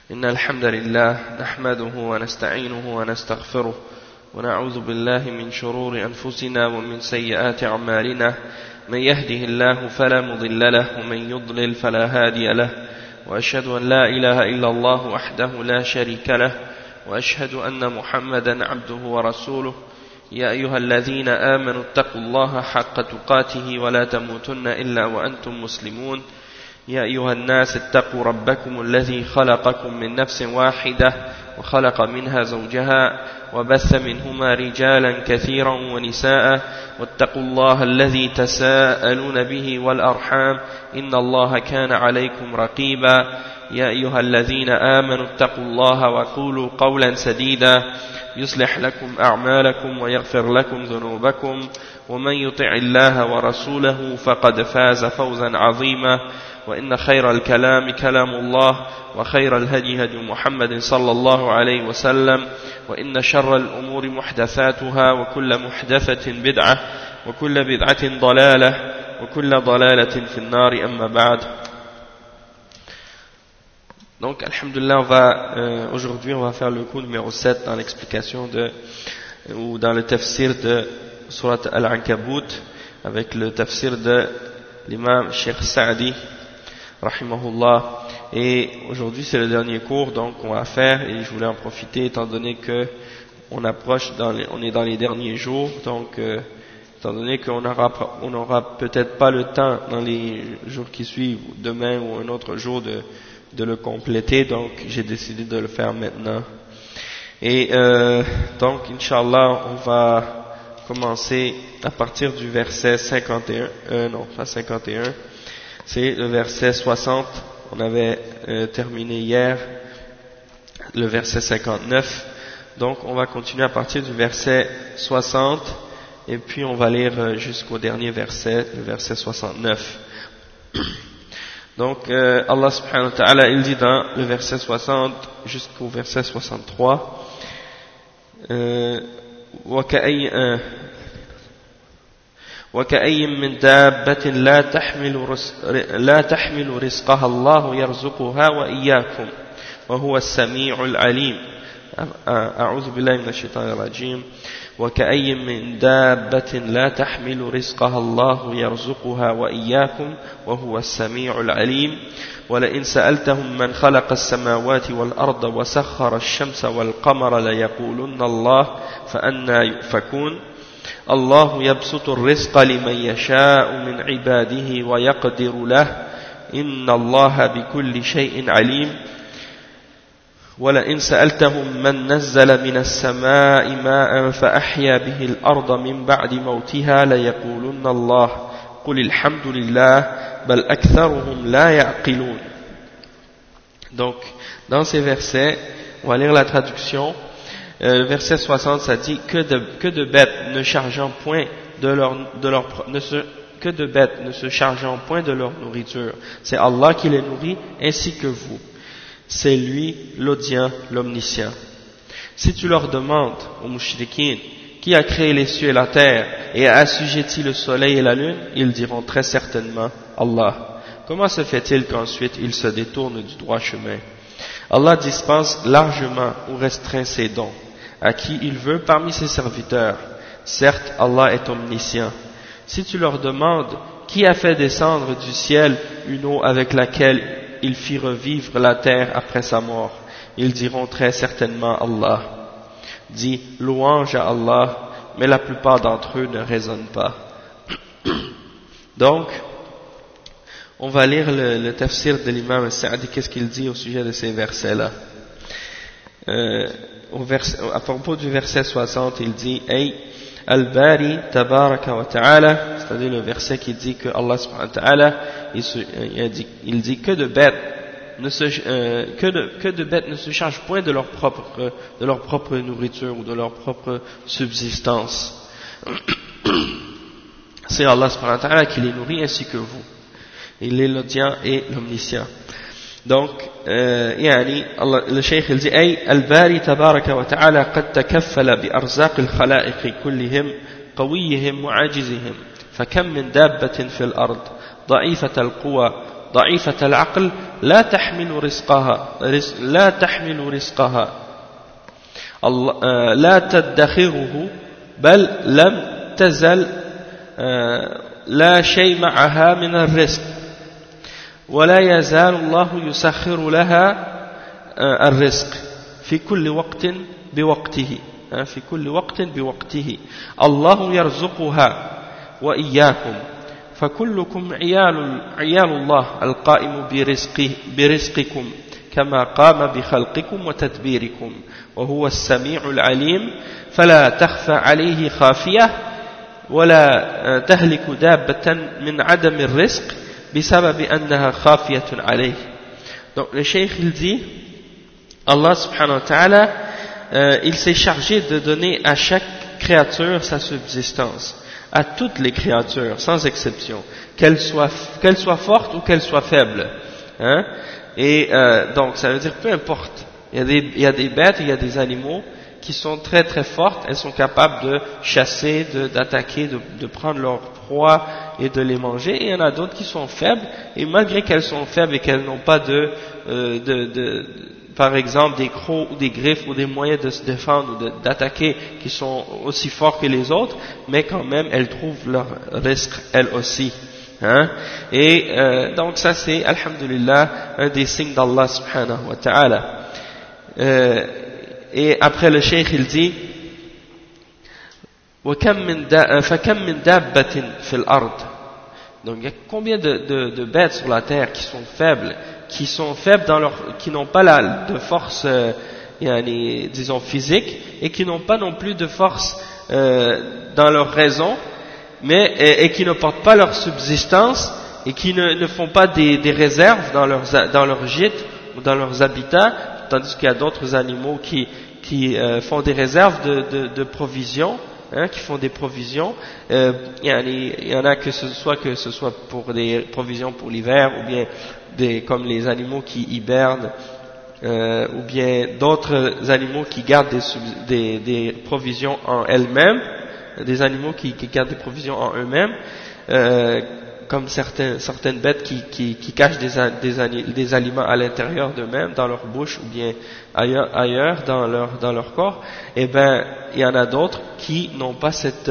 إن الحمد لله نحمده ونستعينه ونستغفره ونعوذ بالله من شرور أنفسنا ومن سيئات أعمالنا من يهده الله فلا مضل له ومن يضلل فلا هادي له وأشهد أن لا إله إلا الله وحده لا شريك له وأشهد أن محمدا عبده ورسوله يا أيها الذين آمنوا اتقوا الله حق تقاته ولا تموتن إلا وأنتم مسلمون يا أيها الناس اتقوا ربكم الذي خلقكم من نفس واحدة وخلق منها زوجها وبث منهما رجالا كثيرا ونساء واتقوا الله الذي تساءلون به والأرحام إن الله كان عليكم رقيبا يا أيها الذين آمنوا اتقوا الله وقولوا قولا سديدا يصلح لكم أعمالكم ويغفر لكم ذنوبكم ومن يطع الله ورسوله فقد فاز فوزا عظيما وإن خير الكلام كلام الله وخير الهدي هدي محمد صلى الله عليه وسلم وإن شر الأمور محدثاتها وكل محدثة بدعة وكل بدعة ضلالة وكل ضلالة في النار أما بعد. Donc, alhamdulillah, aujourd'hui on va faire le cours numéro 7 dans l'explication ou dans le tafsir de Surat Al-Ankabut avec le tafsir de l'imam Cheikh Sa'di rahimahullah. Et aujourd'hui c'est le dernier cours donc on va faire, et je voulais en profiter étant donné que on est dans les derniers jours, donc étant donné qu'on n'aura peut-être pas le temps dans les jours qui suivent, demain ou un autre jour de le compléter, donc j'ai décidé de le faire maintenant. Et donc Inch'Allah on va commencer à partir du verset 51, non pas 51, c'est le verset 60, on avait terminé hier le verset 59, donc on va continuer à partir du verset 60 et puis on va lire jusqu'au dernier verset, le verset 69. Donc Allah subhanahu wa ta'ala il dit dans le verset 60 jusqu'au verset 63 وكأي من دابة لا تحمل رزقها الله يرزقها وإياكم وهو السميع العليم. أعوذ بالله من الشيطان الرجيم. وكأي من دابة لا تحمل رزقها الله يرزقها وإياكم وهو السميع العليم. ولئن سألتهم من خلق السماوات والأرض وسخر الشمس والقمر ليقولن الله فأنى يؤفكون. الله يبسط الرزق لمن يشاء من عباده ويقدر له إن الله بكل شيء عليم. ولئن سألتهم من نزل من السماء ماء فأحيا به الأرض من بعد موتها ليقولن الله قل الحمد لله بل أكثرهم لا يعقلون. Donc dans ces versets on va lire la traduction. Le verset 60 ça dit que de bêtes ne chargeant point que de bêtes ne se chargeant point de leur nourriture, c'est Allah qui les nourrit ainsi que vous. C'est lui l'audient, l'omniscient. Si tu leur demandes aux mouchriquines qui a créé les cieux et la terre et a assujetti le soleil et la lune, ils diront très certainement Allah. Comment se fait-il qu'ensuite ils se détournent du droit chemin? Allah dispense largement ou restreint ses dons à qui il veut parmi ses serviteurs. Certes, Allah est omniscient. Si tu leur demandes qui a fait descendre du ciel une eau avec laquelle il fit revivre la terre après sa mort, ils diront très certainement Allah. Dis louange à Allah, mais la plupart d'entre eux ne raisonnent pas. Donc, on va lire le tafsir de l'imam Sa'di, qu'est-ce qu'il dit au sujet de ces versets-là. À propos du verset 60, il dit Ay Al-Bari Tabaraka wa Ta'ala, c'est-à-dire le verset qui dit que Allah subhanahu wa ta'ala il dit que de bêtes ne se chargent point de leur propre nourriture ou de leur propre subsistance. C'est Allah subhanahu wa ta'ala qui les nourrit ainsi que vous. Il est l'audient et l'omniscient. Donc, le cheikh il dit أي الباري تبارك وتعالى قد تكفل بأرزاق الخلائق كلهم قويهم وعاجزهم فكم من دابة في الأرض ضعيفة القوى ضعيفة العقل لا تحمل رزقها لا تدخره بل لم تزل لا شيء معها من الرزق ولا يزال الله يسخر لها الرزق في كل وقت بوقته الله يرزقها وإياكم فكلكم عيال الله القائم برزقكم كما قام بخلقكم وتدبيركم وهو السميع العليم فلا تخفى عليه خافية ولا تهلك دابة من عدم الرزق بسبب أنها خافية عليه. Donc le cheikh il dit Allah subhanahu wa ta'ala il s'est chargé de donner à chaque créature sa subsistance, à toutes les créatures sans exception, qu'elles soient fortes ou qu'elles soient faibles, hein? Et donc ça veut dire peu importe, il y a des bêtes, il y a des animaux qui sont très très fortes, elles sont capables de chasser, d'attaquer, de prendre leur proie et de les manger, et il y en a d'autres qui sont faibles, et malgré qu'elles sont faibles et qu'elles n'ont pas par exemple des crocs ou des griffes ou des moyens de se défendre ou d'attaquer qui sont aussi forts que les autres, mais quand même elles trouvent leur risque elles aussi. Hein? Et donc ça c'est, alhamdulillah, un des signes d'Allah subhanahu wa ta'ala. Et après le cheikh il dit فَكَمْ مِنْ دَابَّةٍ فِي الْأَرْضِ. Donc il y a combien de bêtes sur la terre qui sont faibles qui n'ont pas de force disons physique, et qui n'ont pas non plus de force dans leur raison, et qui ne portent pas leur subsistance, et qui ne font pas des réserves dans leurs gîtes ou dans leurs habitats, tandis qu'il y a d'autres animaux qui font des réserves de provisions, hein, qui font des provisions. Il y en a que ce soit pour des provisions pour l'hiver, ou bien comme les animaux qui hibernent, ou bien d'autres animaux qui gardent des provisions en elles-mêmes, des animaux qui gardent des provisions en eux-mêmes, comme certaines bêtes qui cachent des aliments à l'intérieur d'eux-mêmes, dans leur bouche ou bien ailleurs dans leur corps. Et ben il y en a d'autres qui n'ont pas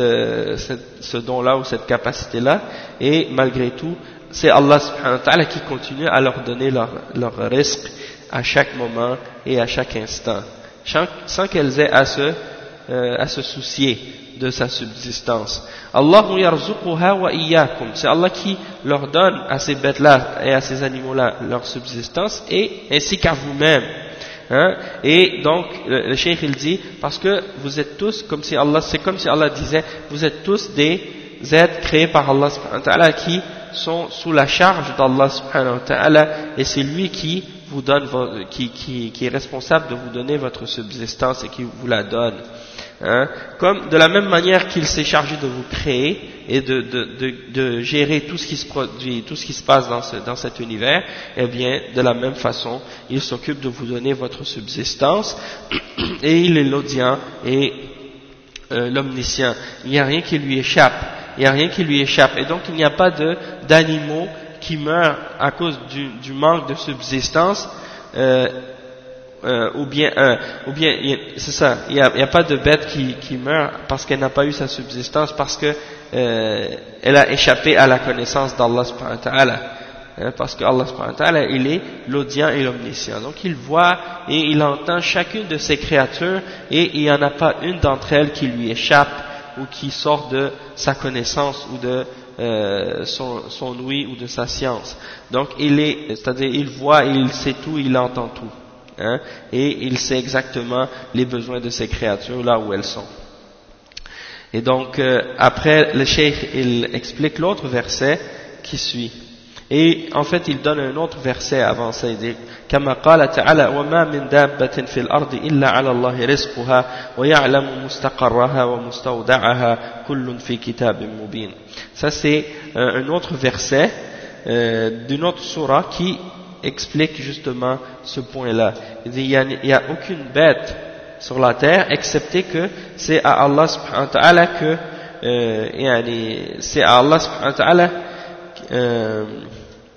ce don-là ou cette capacité-là, et malgré tout c'est Allah subhanahu wa ta'ala qui continue à leur donner leur risque à chaque moment et à chaque instant, sans qu'elles aient à se soucier de sa subsistance. Allahu yarzuquha wa iyyakum. C'est Allah qui leur donne à ces bêtes-là et à ces animaux-là leur subsistance, et ainsi qu'à vous-même. Hein? Et donc le cheikh il dit, parce que vous êtes tous c'est comme si Allah disait, vous êtes tous des êtres créés par Allah subhanahu wa ta'ala qui sont sous la charge d'Allah subhanahu wa ta'ala, et c'est lui qui vous donne qui est responsable de vous donner votre subsistance et qui vous la donne. Hein? Comme de la même manière qu'il s'est chargé de vous créer et de gérer tout ce qui se produit, tout ce qui se passe dans cet univers, eh bien de la même façon il s'occupe de vous donner votre subsistance, et il est l'audient et l'omniscient. Il n'y a rien qui lui échappe. Et donc il n'y a pas d'animaux qui meurent à cause du manque de subsistance, ou bien c'est ça, il n'y a pas de bête qui meurt parce qu'elle n'a pas eu sa subsistance, parce que elle a échappé à la connaissance d'Allah subhanahu wa ta'ala, parce que Allah subhanahu wa ta'ala il est l'audient et l'omniscient, donc il voit et il entend chacune de ses créatures, et il n'y en a pas une d'entre elles qui lui échappe ou qui sort de sa connaissance ou de son ouïe ou de sa science. Donc c'est-à-dire il voit, il sait tout, il entend tout, hein, et il sait exactement les besoins de ces créatures là où elles sont. Et donc après le cheikh il explique l'autre verset qui suit, et en fait il donne un autre verset avant ça. Il dit كما قال تعالى وما من دابة في الأرض إلا على الله رزقها ويعلم مستقرها ومستودعها كل في كتاب مبين. Ça c'est un autre verset d'une autre surah qui explique justement ce point-là. Il dit il n'y a aucune bête sur la terre excepté que c'est à Allah subhanahu wa ta'ala que c'est à Allah subhanahu wa ta'ala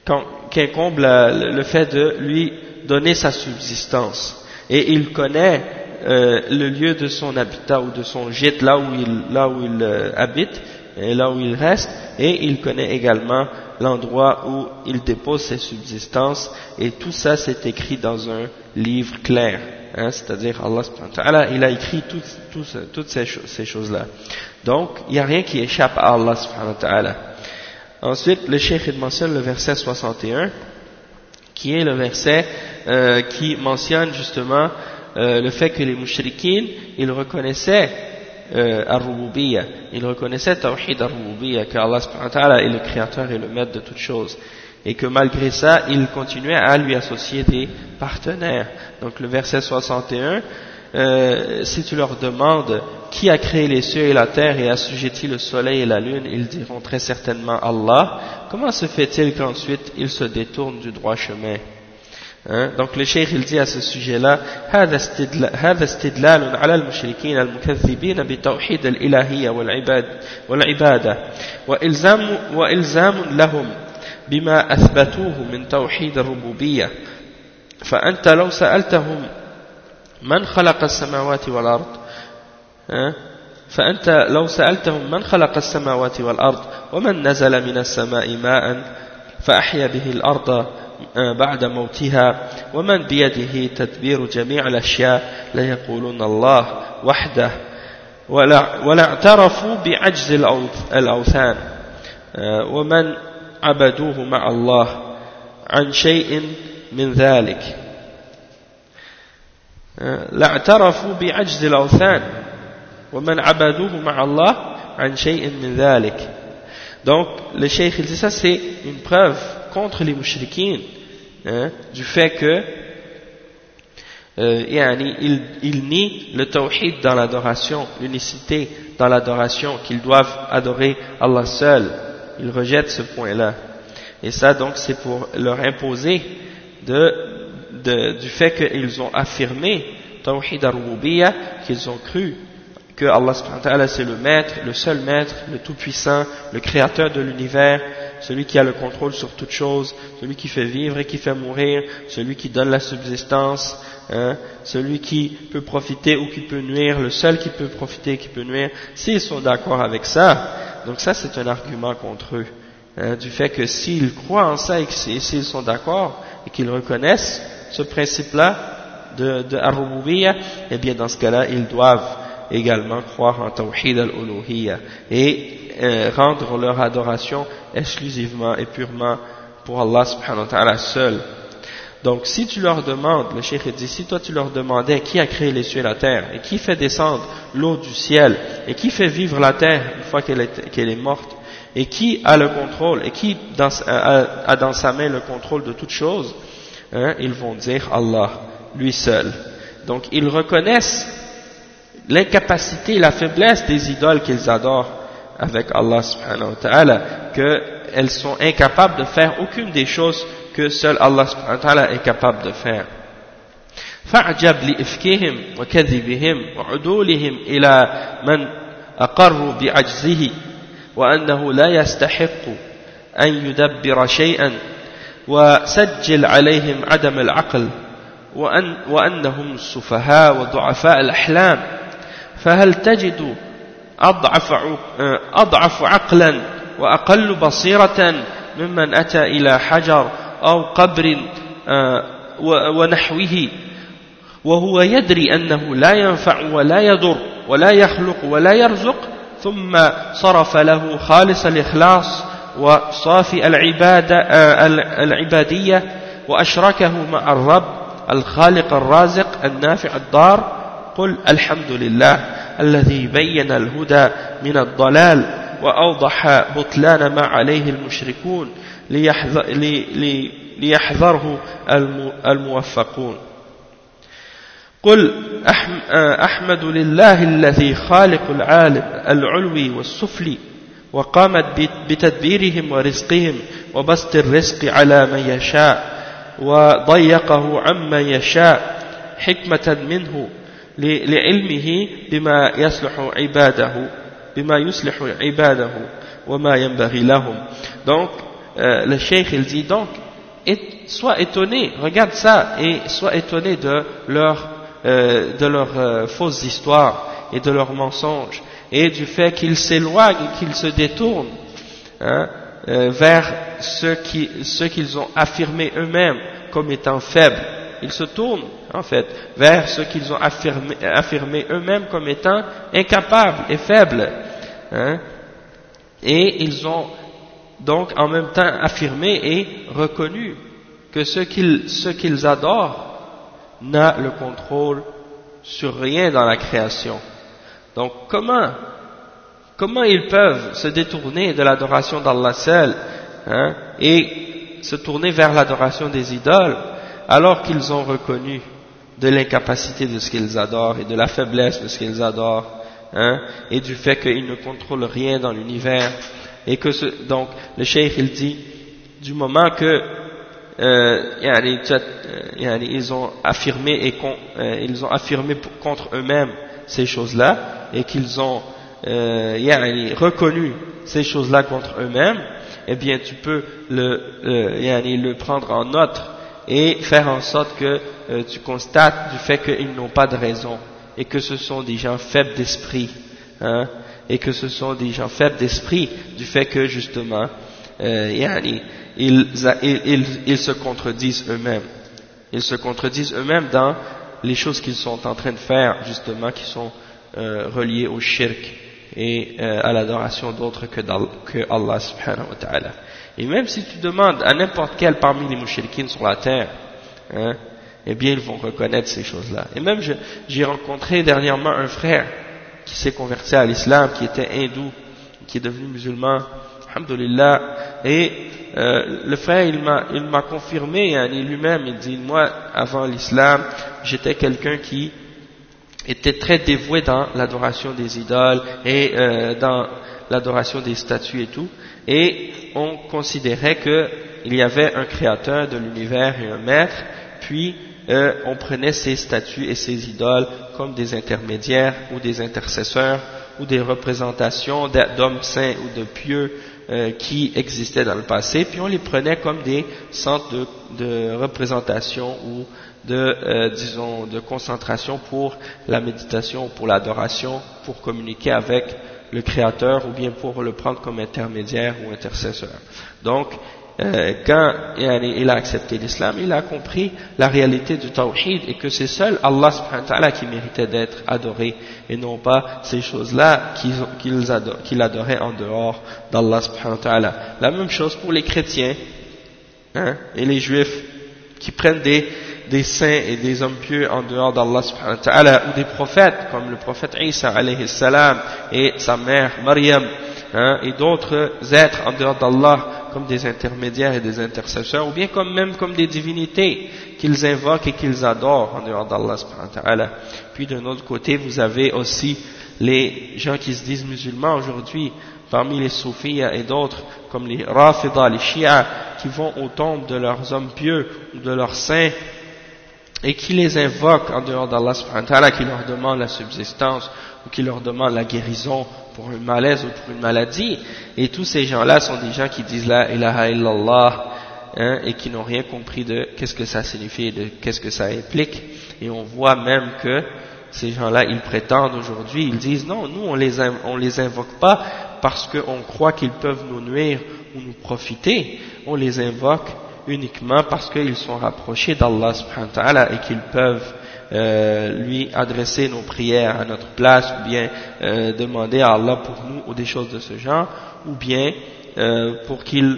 qu'incombe le fait de lui donner sa subsistance. Et il connaît le lieu de son habitat ou de son gîte, là où il habite, et là où il reste, et il connaît également l'endroit où il dépose ses subsistances, et tout ça c'est écrit dans un livre clair, hein, c'est-à-dire Allah subhanahu wa ta'ala, il a écrit toutes ces choses-là. Donc, il n'y a rien qui échappe à Allah subhanahu wa ta'ala. Ensuite, le cheikh mentionne le verset 61, qui est le verset qui mentionne justement le fait que les mushrikines, ils reconnaissaient Ar-Rububiyya, ils reconnaissaient Tawhid Ar-Rububiyya, que Allah subhanahu wa ta'ala est le créateur et le maître de toutes choses, et que malgré ça, ils continuaient à lui associer des partenaires. Donc le verset 61, si tu leur demandes qui a créé les cieux et la terre et assujetti le soleil et la lune, ils diront très certainement Allah. Comment se fait-il qu'ensuite ils se détournent du droit chemin? Hein? Donc le cheikh il dit à ce sujet-là, هذا استدلال على المشركين المكذبين بتوحيد الإلهية والعبادة وإلزام لهم بما أثبتوه من توحيد الربوبية. فأنت لو سألتهم من خلق السماوات والأرض من خلق السماوات والأرض ومن نزل من السماء ماء فأحيا به الأرض بعد موتها ومن بيده تدبير جميع الأشياء ليقولون الله وحده ولا اعترفوا بعجز الأوثان ومن عبدوه مع الله عن شيء من ذلك لاعترفوا بعجز الأوثان ومن عبدوه مع الله عن شيء من ذلك. Donc le cheikh il dit ça, c'est une preuve contre les mushrikines, hein, du fait que ils nient le tawhid dans l'adoration, l'unicité dans l'adoration, qu'ils doivent adorer Allah seul. Ils rejettent ce point-là, et ça donc c'est pour leur imposer du fait qu'ils ont affirmé tawhid ar-rububiyya, qu'ils ont cru que Allah subhanahu wa ta'ala c'est le maître, le seul maître, le tout-puissant, le créateur de l'univers, celui qui a le contrôle sur toutes choses, celui qui fait vivre et qui fait mourir, celui qui donne la subsistance, hein, celui qui peut profiter ou qui peut nuire, le seul qui peut profiter et qui peut nuire. S'ils sont d'accord avec ça, donc ça c'est un argument contre eux, hein, du fait que s'ils croient en ça et s'ils sont d'accord et qu'ils reconnaissent ce principe-là de Ar-Rububiyya, eh bien dans ce cas-là ils doivent également croire en Tawhid al-Uluhiyya et rendre leur adoration exclusivement et purement pour Allah subhanahu wa ta'ala seul. Donc si tu leur demandes, le cheikh dit, si toi tu leur demandais qui a créé les cieux et la terre, et qui fait descendre l'eau du ciel, et qui fait vivre la terre une fois qu'elle est morte, et qui a le contrôle, et qui a dans sa main le contrôle de toutes choses, hein, ils vont dire Allah, lui seul. Donc ils reconnaissent l'incapacité et la faiblesse des idoles qu'ils adorent avec Allah subhanahu wa ta'ala, qu'elles sont incapables de faire aucune des choses que seul Allah subhanahu wa ta'ala est capable de faire. فَعْجَبْ لِإِفْكِهِمْ وَكَذِبِهِمْ وَعُدُولِهِمْ إِلَى مَنْ أَقَرُّوا بِعَجْزِهِ وَأَنَّهُ لَا يَسْتَحِقُّ أَنْ يُدَبِّرَ شَيْئًا وَسَجِّلْ عَلَيْهِمْ عَدَمَ الْعَقْلِ وأنهم السفهاء وضعفاء الأحلام فهل تجد أضعف عقلا وأقل بصيرة ممن أتى إلى حجر أو قبر ونحوه وهو يدري أنه لا ينفع ولا يضر ولا يخلق ولا يرزق ثم صرف له خالص الإخلاص وصافي العبادية وأشركه مع الرب الخالق الرازق النافع الضار قل الحمد لله الذي بين الهدى من الضلال وأوضح بطلان ما عليه المشركون ليحذره الموفقون قل أحمد لله الذي خالق العالم العلوي والسفلي وقامت بتدبيرهم ورزقهم وبسط الرزق على من يشاء وضيقه عمن يشاء حكمة منه لعلمه بما يصلح عباده وما ينبغي لهم. Donc le cheikh il dit donc, sois étonné, regarde ça et sois étonné de leurs fausses histoires et de leurs mensonges et du fait qu'ils s'éloignent et qu'ils se détournent vers ce qu'ils ont affirmé eux-mêmes comme étant faibles. Ils se tournent en fait vers ce qu'ils ont affirmé eux-mêmes comme étant incapables et faibles. Et ils ont donc en même temps affirmé et reconnu que ce qu'ils adorent n'a le contrôle sur rien dans la création. Donc comment ils peuvent se détourner de l'adoration d'Allah seul et se tourner vers l'adoration des idoles alors qu'ils ont reconnu de l'incapacité de ce qu'ils adorent et de la faiblesse de ce qu'ils adorent et du fait qu'ils ne contrôlent rien dans l'univers et que donc le cheikh il dit du moment que ils ont affirmé contre eux-mêmes ces choses-là et qu'ils ont reconnu ces choses-là contre eux-mêmes, eh bien tu peux le prendre en note et faire en sorte que tu constates du fait qu'ils n'ont pas de raison et que ce sont des gens faibles d'esprit, et que ce sont des gens faibles d'esprit du fait que justement ils se contredisent eux-mêmes. Ils se contredisent eux-mêmes dans les choses qu'ils sont en train de faire, justement, qui sont reliées au shirk et à l'adoration d'autres que Allah subhanahu wa ta'ala. Et même si tu demandes à n'importe quel parmi les mouchriquines sur la terre, eh bien ils vont reconnaître ces choses-là. Et même j'ai rencontré dernièrement un frère qui s'est converti à l'islam, qui était hindou, qui est devenu musulman, alhamdulillah, et le frère il m'a confirmé lui-même, il dit moi avant l'islam j'étais quelqu'un qui était très dévoué dans l'adoration des idoles et dans l'adoration des statues et tout, et on considérait qu'il y avait un créateur de l'univers et un maître, puis on prenait ces statues et ces idoles comme des intermédiaires ou des intercesseurs ou des représentations d'hommes saints ou de pieux qui existaient dans le passé, puis on les prenait comme des centres de représentation ou disons de concentration pour la méditation, pour l'adoration, pour communiquer avec le Créateur ou bien pour le prendre comme intermédiaire ou intercesseur. Donc quand il a accepté l'islam, il a compris la réalité du tawhid et que c'est seul Allah subhanahu wa ta'ala qui méritait d'être adoré et non pas ces choses-là qu'il adorait en dehors d'Allah subhanahu wa ta'ala. La même chose pour les chrétiens et les juifs qui prennent des saints et des hommes pieux en dehors d'Allah subhanahu wa ta'ala, ou des prophètes comme le prophète Isa alayhi salam et sa mère Maryam et d'autres êtres en dehors d'Allah comme des intermédiaires et des intercesseurs, ou bien même comme des divinités qu'ils invoquent et qu'ils adorent en dehors d'Allah subhanahu wa ta'ala. Puis d'un autre côté, vous avez aussi les gens qui se disent musulmans aujourd'hui, parmi les soufis et d'autres, comme les Rafida, les Shia, qui vont aux tombes de leurs hommes pieux ou de leurs saints, et qui les invoquent en dehors d'Allah subhanahu wa ta'ala, qui leur demandent la subsistance, ou qui leur demandent la guérison pour un malaise ou pour une maladie, et tous ces gens-là sont des gens qui disent la ilaha illallah, et qui n'ont rien compris de qu'est-ce que ça signifie, de qu'est-ce que ça implique, et on voit même que ces gens-là, ils prétendent aujourd'hui, ils disent non, nous on les invoque pas parce qu'on croit qu'ils peuvent nous nuire ou nous profiter, on les invoque uniquement parce qu'ils sont rapprochés d'Allah subhanahu wa ta'ala et qu'ils peuvent lui adresser nos prières à notre place, ou bien demander à Allah pour nous ou des choses de ce genre, ou bien pour qu'il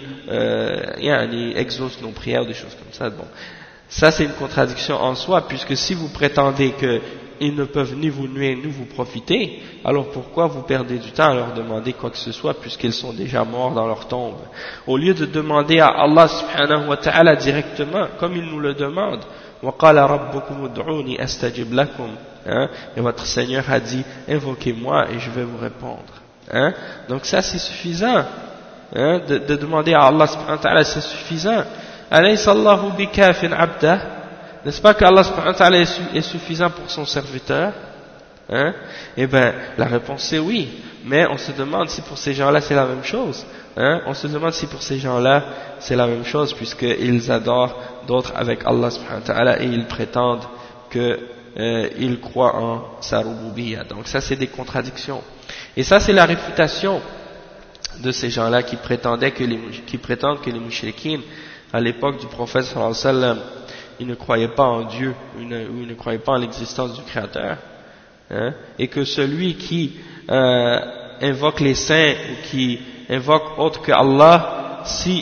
exauce nos prières ou des choses comme ça. Bon, ça c'est une contradiction en soi, puisque si vous prétendez qu'ils ne peuvent ni vous nuire ni vous profiter, alors pourquoi vous perdez du temps à leur demander quoi que ce soit, puisqu'ils sont déjà morts dans leur tombe? Au lieu de demander à Allah subhanahu wa ta'ala directement, comme il nous le demande, وَقَالَ رَبُّكُمُ ادْعُونِي أَسْتَجِبْ لَكُمْ, et votre Seigneur a dit, invoquez-moi et je vais vous répondre. Donc ça c'est suffisant, de demander à Allah subhanahu wa ta'ala, c'est suffisant. أَلَيْسَ اللَّهُ بِكَافٍ عَبْدَهُ, n'est-ce pas qu'Allah subhanahu wa ta'ala est suffisant pour son serviteur? Eh bien, la réponse c'est oui, mais on se demande si pour ces gens-là c'est la même chose. on se demande si pour ces gens-là c'est la même chose, puisqu'ils adorent d'autres avec Allah subhanahu wa ta'ala et ils prétendent qu'ils croient en sa rububiyya. Donc ça c'est des contradictions. Et ça c'est la réfutation de ces gens-là qui prétendent que les mouchriquines à l'époque du prophète sallallahu alayhi wa sallam, ils ne croyaient pas en Dieu, ou ils ne croyaient pas en l'existence du Créateur, et que celui qui invoque les saints ou qui invoque autre que Allah, si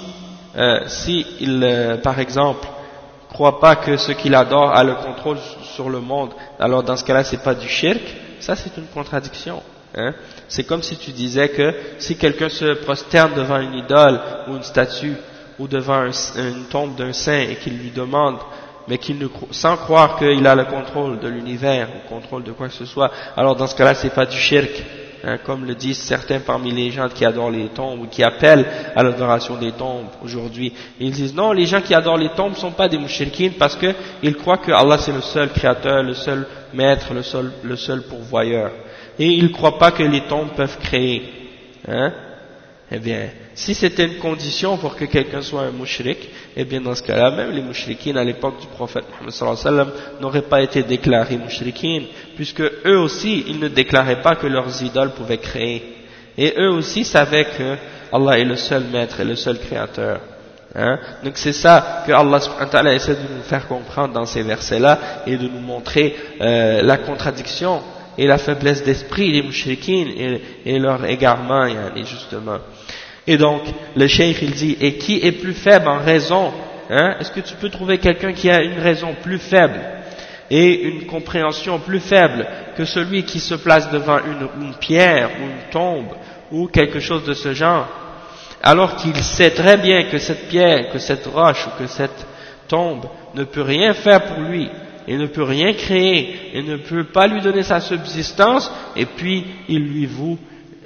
il par exemple croit pas que ce qu'il adore a le contrôle sur le monde, alors dans ce cas-là c'est pas du shirk. Ça c'est une contradiction. C'est comme si tu disais que si quelqu'un se prosterne devant une idole ou une statue ou devant une tombe d'un saint et qu'il lui demande, mais sans croire qu'il a le contrôle de l'univers ou le contrôle de quoi que ce soit, alors dans ce cas-là c'est pas du shirk, comme le disent certains parmi les gens qui adorent les tombes ou qui appellent à l'adoration des tombes aujourd'hui. Ils disent non, les gens qui adorent les tombes ne sont pas des mouchriquines parce qu'ils croient que Allah c'est le seul créateur, le seul maître, le seul pourvoyeur. Et ils ne croient pas que les tombes peuvent créer. Eh bien, si c'était une condition pour que quelqu'un soit un mouchrik, eh bien dans ce cas-là, même les mouchriquines à l'époque du prophète Muhammad sallallahu alayhi wa sallam n'auraient pas été déclarés mouchriquines, puisque eux aussi, ils ne déclaraient pas que leurs idoles pouvaient créer. Et eux aussi savaient que Allah est le seul maître et le seul créateur. Donc c'est ça que Allah subhanahu wa ta'ala essaie de nous faire comprendre dans ces versets-là et de nous montrer la contradiction et la faiblesse d'esprit des mouchriquines et leur égarement, justement. Et donc, le cheikh il dit, et qui est plus faible en raison, est-ce que tu peux trouver quelqu'un qui a une raison plus faible et une compréhension plus faible que celui qui se place devant une pierre ou une tombe ou quelque chose de ce genre, alors qu'il sait très bien que cette pierre, que cette roche ou que cette tombe ne peut rien faire pour lui, et ne peut rien créer, et ne peut pas lui donner sa subsistance, et puis il lui voue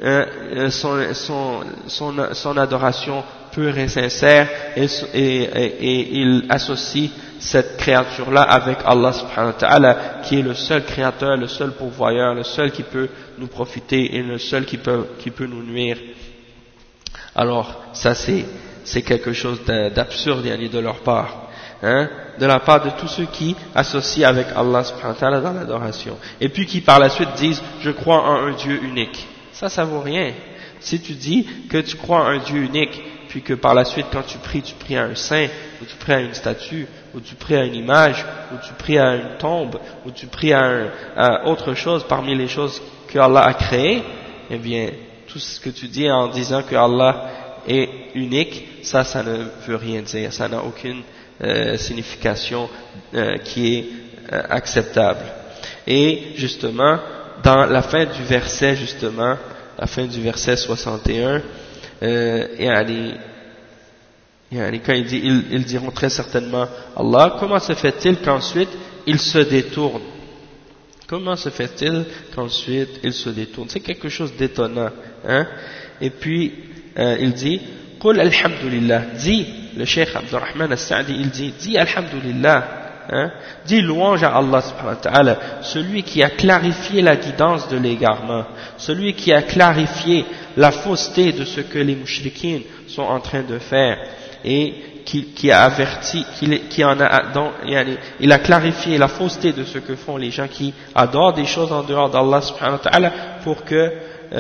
son adoration pure et sincère, et il associe cette créature-là avec Allah subhanahu wa ta'ala, qui est le seul créateur, le seul pourvoyeur, le seul qui peut nous profiter, et le seul qui peut nous nuire. Alors, ça c'est quelque chose d'absurde, de leur part. De la part de tous ceux qui associent avec Allah subhanahu wa ta'ala dans l'adoration. Et puis qui par la suite disent, je crois en un Dieu unique. Ça vaut rien. Si tu dis que tu crois en un Dieu unique, puis que par la suite quand tu pries à un saint, ou tu pries à une statue, ou tu pries à une image, ou tu pries à une tombe, ou tu pries à autre chose parmi les choses que Allah a créées, eh bien, tout ce que tu dis en disant que Allah est unique, ça ne veut rien dire. Ça n'a aucune signification qui est acceptable. Et justement, dans la fin du verset, la fin du verset 61, quand il dit, ils diront très certainement Allah, comment se fait-il qu'ensuite ils se détournent? Comment se fait-il qu'ensuite ils se détournent? C'est quelque chose d'étonnant. Et puis, il dit, Qul alhamdulillah, dis, le cheikh Abdurrahman al-Sa'di, il dit, dis alhamdulillah, dis louange à Allah subhanahu wa ta'ala, celui qui a clarifié la guidance de l'égarement, celui qui a clarifié la fausseté de ce que les mouchriquines sont en train de faire, et qui a averti, il a clarifié la fausseté de ce que font les gens qui adorent des choses en dehors d'Allah subhanahu wa ta'ala, pour que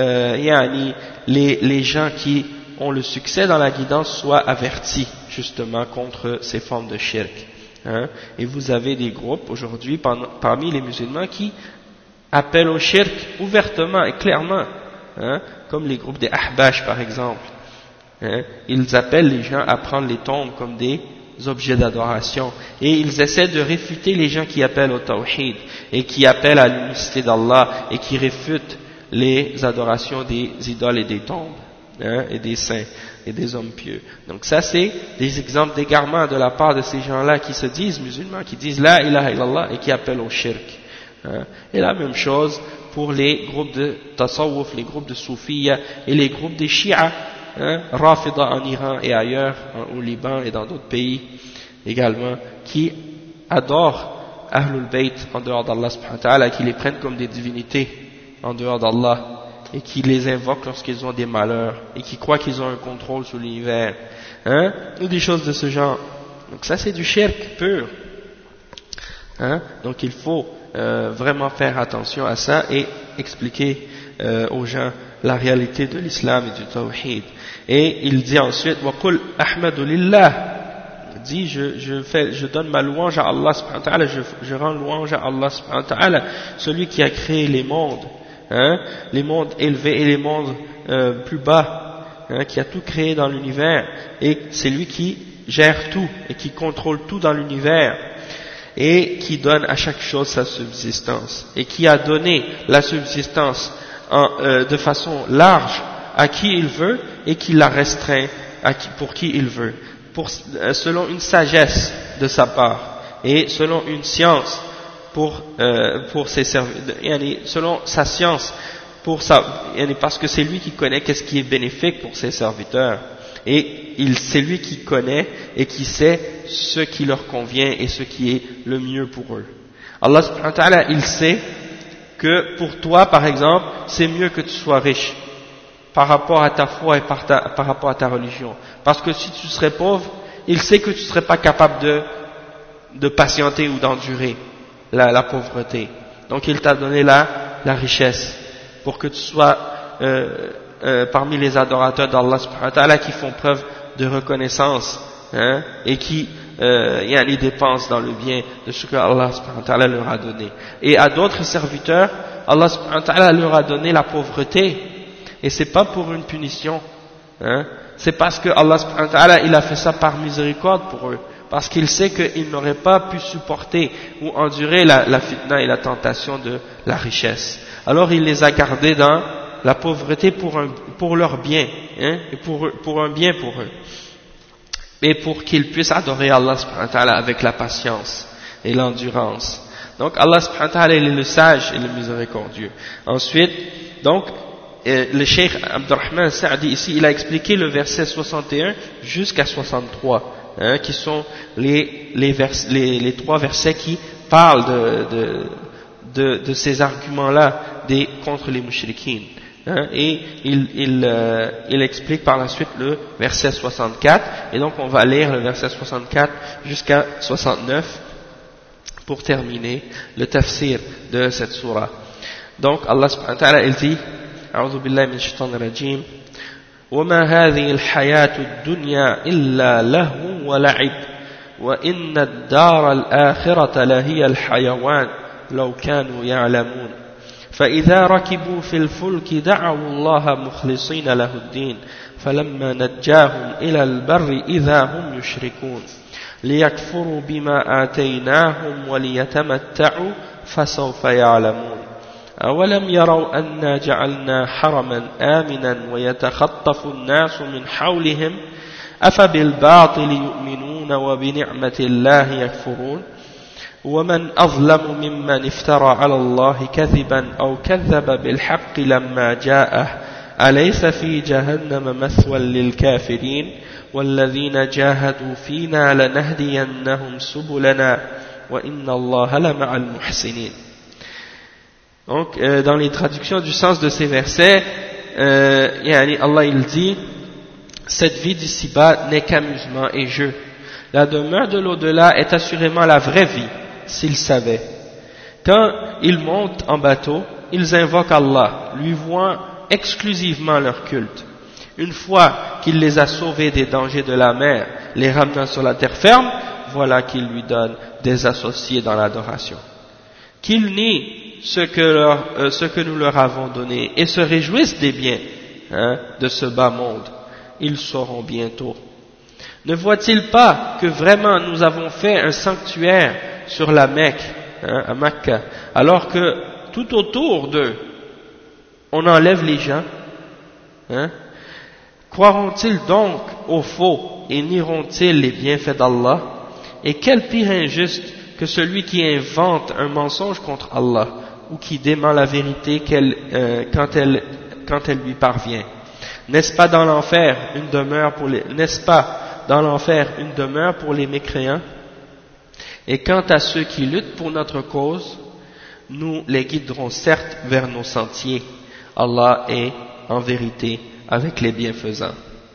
les gens qui ont le succès dans la guidance soient avertis justement contre ces formes de shirk. Et vous avez des groupes aujourd'hui parmi les musulmans qui appellent au shirk ouvertement et clairement, comme les groupes des Ahbash par exemple. Ils appellent les gens à prendre les tombes comme des objets d'adoration, et ils essaient de réfuter les gens qui appellent au tawhid et qui appellent à l'unicité d'Allah et qui réfutent les adorations des idoles et des tombes, et des saints et des hommes pieux. Donc ça c'est des exemples d'égarement de la part de ces gens-là qui se disent musulmans, qui disent la ilaha illallah et qui appellent au shirk. Et la même chose pour les groupes de tasawwuf, les groupes de soufiyya et les groupes des shi'a, Rafida en Iran et ailleurs, au Liban et dans d'autres pays également, qui adorent Ahlul Bayt en dehors d'Allah subhanahu wa ta'ala, qui les prennent comme des divinités en dehors d'Allah, et qui les invoquent lorsqu'ils ont des malheurs, et qui croient qu'ils ont un contrôle sur l'univers, hein, ou des choses de ce genre. Donc ça c'est du shirk pur. Hein? Donc il faut vraiment faire attention à ça et expliquer aux gens la réalité de l'islam et du tawhid. Et il dit ensuite وَقُلْ أَحْمَدُ لِلَّهِ, il dit je donne ma louange à Allah subhanahu wa ta'ala, je rends louange à Allah subhanahu wa ta'ala, celui qui a créé les mondes, hein, les mondes élevés et les mondes plus bas, hein, qui a tout créé dans l'univers, et c'est lui qui gère tout et qui contrôle tout dans l'univers, et qui donne à chaque chose sa subsistance, et qui a donné la subsistance de façon large à qui il veut, et qui la restreint pour qui il veut, selon une sagesse de sa part, et selon une science pour ses serviteurs, selon sa science, parce que c'est lui qui connaît qu'est-ce qui est bénéfique pour ses serviteurs, et c'est lui qui connaît et qui sait ce qui leur convient et ce qui est le mieux pour eux. Allah subhanahu wa ta'ala, il sait que pour toi, par exemple, c'est mieux que tu sois riche par rapport à ta foi et par rapport à ta religion. Parce que si tu serais pauvre, il sait que tu ne serais pas capable de patienter ou d'endurer la pauvreté. Donc il t'a donné la richesse pour que tu sois parmi les adorateurs d'Allah subhanahu wa ta'ala qui font preuve de reconnaissance, hein, et qui dépensent dans le bien de ce que Allah subhanahu wa ta'ala leur a donné. Et à d'autres serviteurs, Allah subhanahu wa ta'ala leur a donné la pauvreté, et c'est pas pour une punition, hein, c'est parce que Allah subhanahu wa ta'ala il a fait ça par miséricorde pour eux, parce qu'il sait qu'ils n'auraient pas pu supporter ou endurer la fitna et la tentation de la richesse. Alors il les a gardés dans la pauvreté pour leur bien, hein, et pour un bien pour eux, et pour qu'ils puissent adorer Allah subhanahu wa ta'ala avec la patience et l'endurance. Donc Allah subhanahu wa ta'ala il est le sage et le miséricordieux. Ensuite, donc le Cheikh Abdurrahman Sa'di ici, il a expliqué le verset 61 jusqu'à 63, hein, qui sont les trois versets qui parlent de ces arguments-là contre les mushrikines. Hein, et il explique par la suite le verset 64, et donc on va lire le verset 64 jusqu'à 69 pour terminer le tafsir de cette surah. Donc Allah subhanahu wa ta'ala il dit أعوذ بالله من الشيطان الرجيم وما هذه الحياة الدنيا إلا لهو ولعب وإن الدار الآخرة لهي الحيوان لو كانوا يعلمون فإذا ركبوا في الفلك دعوا الله مخلصين له الدين فلما نجاهم إلى البر إذا هم يشركون ليكفروا بما آتيناهم وليتمتعوا فسوف يعلمون أولم يروا أنا جعلنا حرما آمنا ويتخطف الناس من حولهم أفبالباطل يؤمنون وبنعمة الله يكفرون ومن أظلم ممن افترى على الله كذبا أو كذب بالحق لما جاءه أليس في جهنم مثوى للكافرين والذين جاهدوا فينا لنهدينهم سبلنا وإن الله لمع المحسنين. Donc, dans les traductions du sens de ces versets, Allah il dit, cette vie d'ici-bas n'est qu'amusement et jeu. La demeure de l'au-delà est assurément la vraie vie, s'ils savaient. Quand ils montent en bateau, ils invoquent Allah, lui vouant exclusivement leur culte. Une fois qu'il les a sauvés des dangers de la mer, les ramenant sur la terre ferme, voilà qu'il lui donne des associés dans l'adoration. Qu'ils nient ce que nous leur avons donné et se réjouissent des biens, hein, de ce bas monde, ils sauront bientôt. Ne voient-ils pas que vraiment nous avons fait un sanctuaire sur la Mecque, hein, à Makka, alors que tout autour d'eux, on enlève les gens, hein? Croiront-ils donc au faux et nieront-ils les bienfaits d'Allah? Et quel pire injuste que celui qui invente un mensonge contre Allah ou qui dément la vérité quand elle lui parvient. N'est-ce pas dans l'enfer une demeure pour les mécréants? Et quant à ceux qui luttent pour notre cause, nous les guiderons certes vers nos sentiers. Allah est en vérité avec les bienfaisants.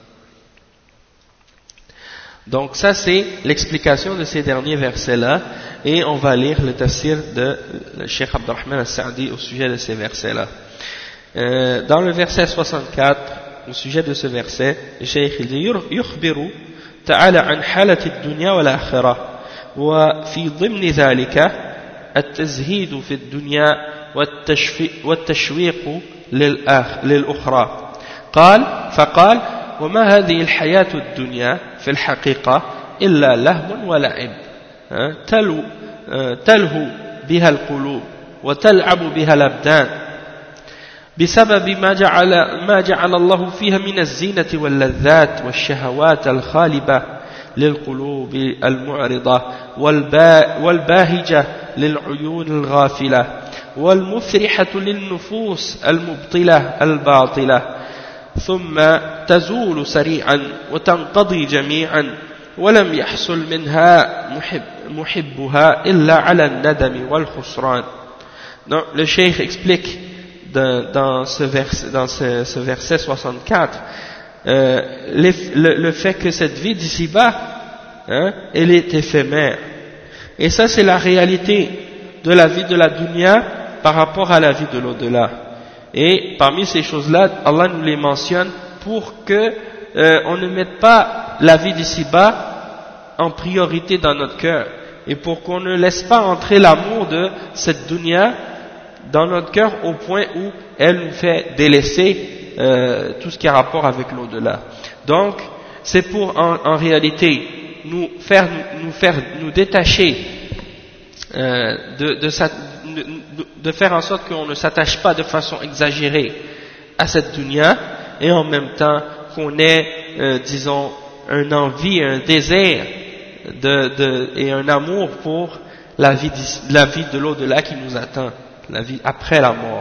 Donc ça c'est l'explication de ces derniers versets-là, et on va lire le tafsir de Cheikh Abdurrahman al-Sa'di au sujet de ces versets-là. Dans le verset 64, au sujet de ce verset, le Cheikh il dit يخبر تعالى عن حالة الدنيا والآخرة وفي ضمن ذلك التزهيد في الدنيا والتشويق للأخرى. فقال وما هذه الحياة الدنيا في الحقيقة إلا لهو ولعب تلهو بها القلوب وتلعب بها الأبدان بسبب ما جعل الله فيها من الزينة واللذات والشهوات الخالبة للقلوب المعرضة والباهجة للعيون الغافلة والمفرحة للنفوس المبطلة الباطلة ثم تزول سريعا وتنقضي جميعا ولم يحصل منها محبها إلا على الندم والخسران. Donc, le cheikh explique dans ce verset 64 le fait que cette vie d'ici-bas, elle est éphémère. Et ça c'est la réalité de la vie de la dunya par rapport à la vie de l'au-delà. Et parmi ces choses-là, Allah nous les mentionne pour que on ne mette pas la vie d'ici-bas en priorité dans notre cœur, et pour qu'on ne laisse pas entrer l'amour de cette dunya dans notre cœur au point où elle nous fait délaisser tout ce qui a rapport avec l'au-delà. Donc, c'est pour en réalité nous détacher de faire en sorte qu'on ne s'attache pas de façon exagérée à cette dunya, et en même temps qu'on ait, disons, une envie, un désir et un amour pour la vie de l'au-delà qui nous attend, la vie après la mort.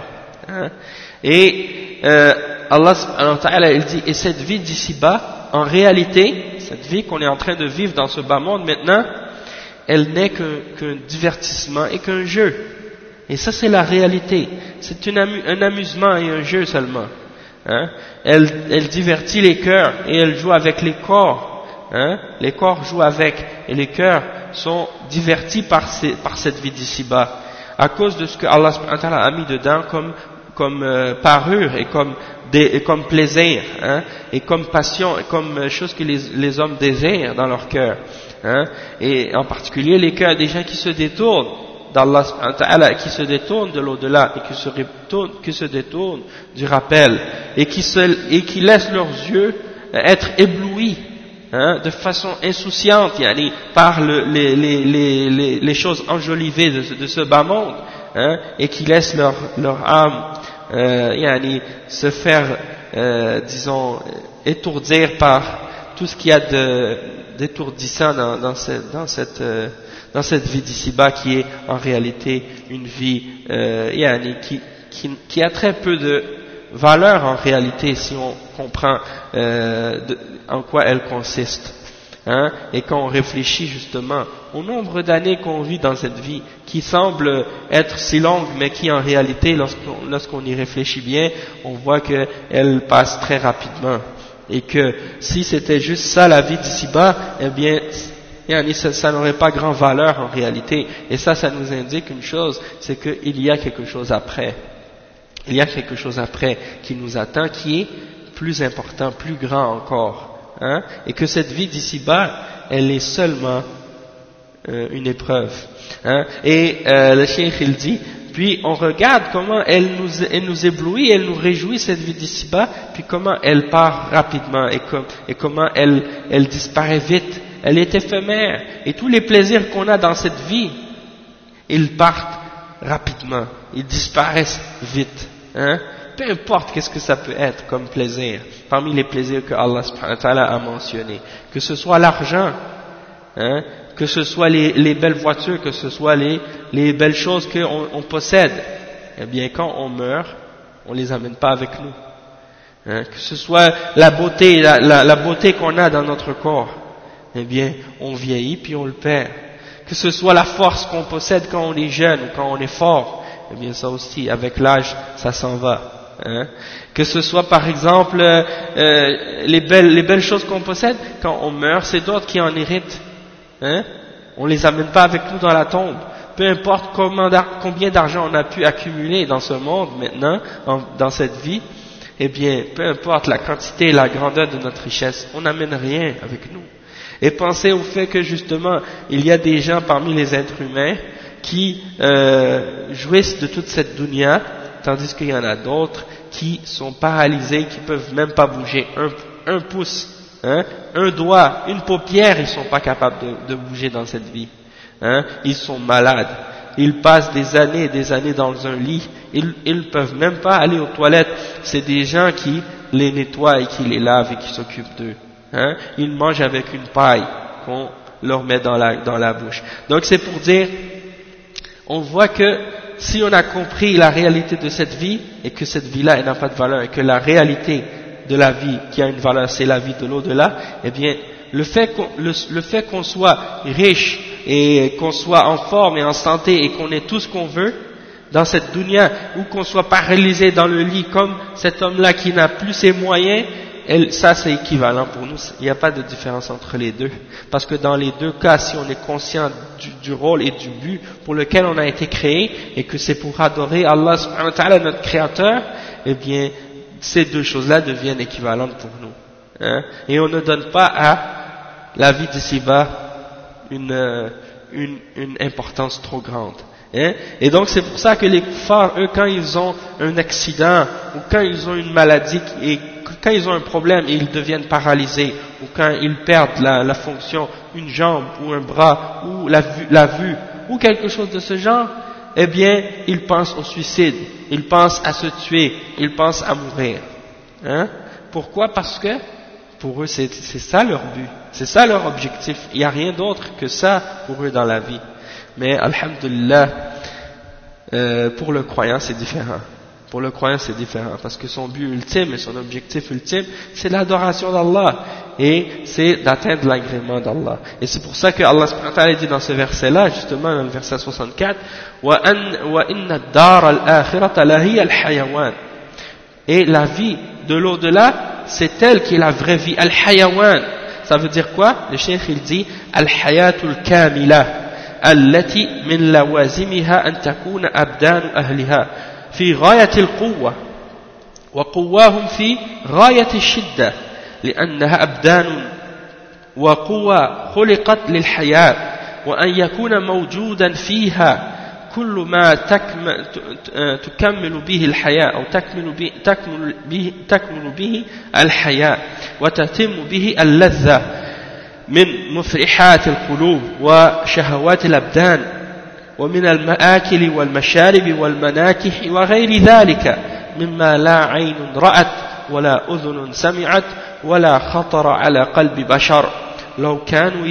Et Allah subhanahu wa ta'ala, il dit, et cette vie d'ici-bas, en réalité, cette vie qu'on est en train de vivre dans ce bas monde maintenant, elle n'est qu'un divertissement et qu'un jeu. Et ça c'est la réalité, c'est un amusement et un jeu seulement. Elle divertit les cœurs et elle joue avec les corps. Les corps jouent avec, et les cœurs sont divertis par cette vie d'ici-bas, à cause de ce que Allah subhanahu wa ta'ala a mis dedans comme parure et comme plaisir, et comme passion, et comme chose que les hommes désirent dans leur cœur, et en particulier les cœurs des gens qui se détournent d'Allah subhanahu wa ta'ala, qui se détournent de l'au-delà, et qui se détournent du rappel, et qui laissent leurs yeux être éblouis de façon insouciante, par les choses enjolivées de ce bas monde, et qui laissent leur âme se faire, disons, étourdir par tout ce qu'il y a d'étourdissant dans cette vie d'ici-bas, qui est en réalité une vie qui a très peu de valeur en réalité, si on comprend en quoi elle consiste. Et quand on réfléchit justement au nombre d'années qu'on vit dans cette vie, qui semble être si longue, mais qui en réalité, lorsqu'on y réfléchit bien, on voit qu'elle passe très rapidement, et que si c'était juste ça la vie d'ici-bas, eh bien ça n'aurait pas grand valeur en réalité. Et ça nous indique une chose, c'est qu'il y a quelque chose après. Il y a quelque chose après qui nous attend, qui est plus important, plus grand encore. Et que cette vie d'ici-bas, elle est seulement une épreuve. Et le cheikh il dit, puis on regarde comment elle nous éblouit, elle nous réjouit cette vie d'ici-bas, puis comment elle part rapidement, et comment elle disparaît vite. Elle est éphémère, et tous les plaisirs qu'on a dans cette vie, ils partent rapidement, ils disparaissent vite. Peu importe qu'est-ce que ça peut être comme plaisir, parmi les plaisirs que Allah subhanahu wa ta'ala a mentionnés, que ce soit l'argent, que ce soit les belles voitures, que ce soit les belles choses qu'on possède, eh bien quand on meurt, on les amène pas avec nous. Que ce soit la beauté, la beauté qu'on a dans notre corps, eh bien on vieillit puis on le perd. Que ce soit la force qu'on possède quand on est jeune ou quand on est fort, eh bien ça aussi, avec l'âge, ça s'en va. Hein. Que ce soit par exemple les belles choses qu'on possède, quand on meurt, c'est d'autres qui en héritent. Hein. On les amène pas avec nous dans la tombe. Peu importe combien d'argent on a pu accumuler dans ce monde maintenant, dans cette vie, eh bien, peu importe la quantité et la grandeur de notre richesse, on n'amène rien avec nous. Et pensez au fait que justement, il y a des gens parmi les êtres humains qui jouissent de toute cette dunya, tandis qu'il y en a d'autres qui sont paralysés, qui peuvent même pas bouger un pouce, hein, un doigt, une paupière, ils sont pas capables de bouger dans cette vie. Hein, ils sont malades, ils passent des années et des années dans un lit, ils ne peuvent même pas aller aux toilettes. C'est des gens qui les nettoient et qui les lavent et qui s'occupent d'eux. Hein, ils mangent avec une paille qu'on leur met dans la bouche. Donc c'est pour dire, on voit que si on a compris la réalité de cette vie et que cette vie-là elle n'a pas de valeur et que la réalité de la vie qui a une valeur c'est la vie de l'au-delà, eh bien le fait qu'on soit riche et qu'on soit en forme et en santé et qu'on ait tout ce qu'on veut dans cette dunya, ou qu'on soit paralysé dans le lit comme cet homme-là qui n'a plus ses moyens, ça c'est équivalent pour nous. Il n'y a pas de différence entre les deux, parce que dans les deux cas, si on est conscient du rôle et du but pour lequel on a été créé et que c'est pour adorer Allah subhanahu wa ta'ala, notre créateur, eh bien ces deux choses-là deviennent équivalentes pour nous. Hein? Et on ne donne pas à la vie d'ici-bas une importance trop grande. Hein? Et donc c'est pour ça que les kuffars, eux, quand ils ont un accident ou quand ils ont une maladie et quand ils ont un problème et ils deviennent paralysés, ou quand ils perdent la fonction, une jambe ou un bras ou la vue ou quelque chose de ce genre, eh bien ils pensent au suicide, ils pensent à se tuer, ils pensent à mourir. Hein? Pourquoi? Parce que pour eux c'est ça leur but, c'est ça leur objectif, il n'y a rien d'autre que ça pour eux dans la vie. Mais alhamdulillah, pour le croyant c'est différent. Pour le croyant c'est différent, parce que son but ultime et son objectif ultime c'est l'adoration d'Allah et c'est d'atteindre l'agrément d'Allah. Et c'est pour ça que Allah subhanahu wa ta'ala dit dans ce verset là, justement dans le verset 64, wa inna ad-dar al-akhirata lahiya al-hayawan, et la vie de l'au-delà c'est elle qui est la vraie vie. Al-hayawan, ça veut dire quoi? Le cheikh il dit al-hayatul kamila allati min lawazimiha an takuna abdanu ahliha في غاية القوة وقواهم في غاية الشدة لأنها أبدان وقوى خلقت للحياة وأن يكون موجودا فيها كل ما تكمل به الحياة أو تكمل به الحياة وتتم به اللذة من مفرحات القلوب وشهوات الأبدان ومن المآكل والمشارب والمناكح وغير ذلك مما لا عين رأت ولا أذن سمعت ولا خطر على قلب بشر لو كانوا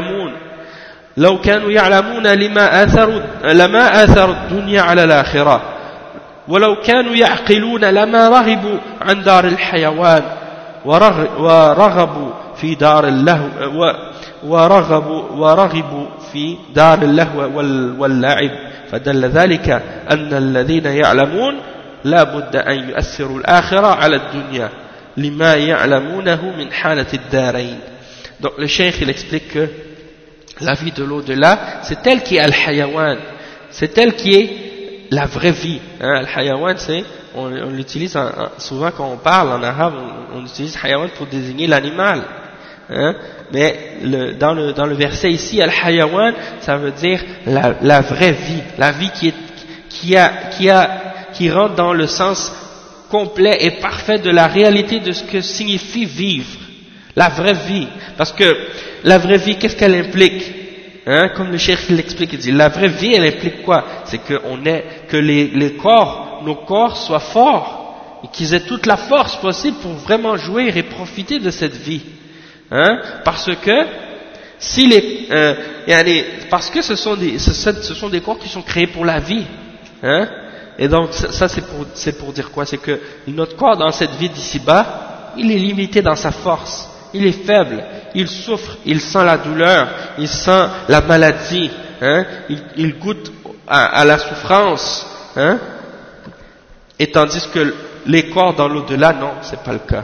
يعلمون لما آثروا الدنيا على الآخرة ولو كانوا يعقلون لما رغبوا عن دار الحيوان ورغبوا في دار اللهو ورغبوا في دار اللهو واللعب فدل ذلك أن الذين يعلمون لا بد أن يؤثروا الآخرة على الدنيا لما يعلمونه من حالة الدارين. Donc le cheikh il explique que la vie de l'au-delà c'est elle qui est al-hayawan, c'est elle qui est la vraie vie. Hein, al-hayawan c'est, on l'utilise souvent quand on parle en arabe, on utilise hayawan pour désigner l'animal. Hein? Mais dans le verset ici, al-hayawan, ça veut dire la vraie vie, la vie qui rentre dans le sens complet et parfait de la réalité de ce que signifie vivre, la vraie vie. Parce que la vraie vie, qu'est-ce qu'elle implique? Hein? Comme le cheikh l'explique, il dit, la vraie vie, elle implique quoi? C'est que nos corps soient forts et qu'ils aient toute la force possible pour vraiment jouir et profiter de cette vie. Hein? Parce que parce que ce sont des corps qui sont créés pour la vie. Hein? Et donc ça c'est pour dire quoi? C'est que notre corps dans cette vie d'ici-bas, il est limité dans sa force, il est faible, il souffre, il sent la douleur, il sent la maladie, hein? il goûte à la souffrance, hein? Et tandis que les corps dans l'au-delà, non, c'est pas le cas.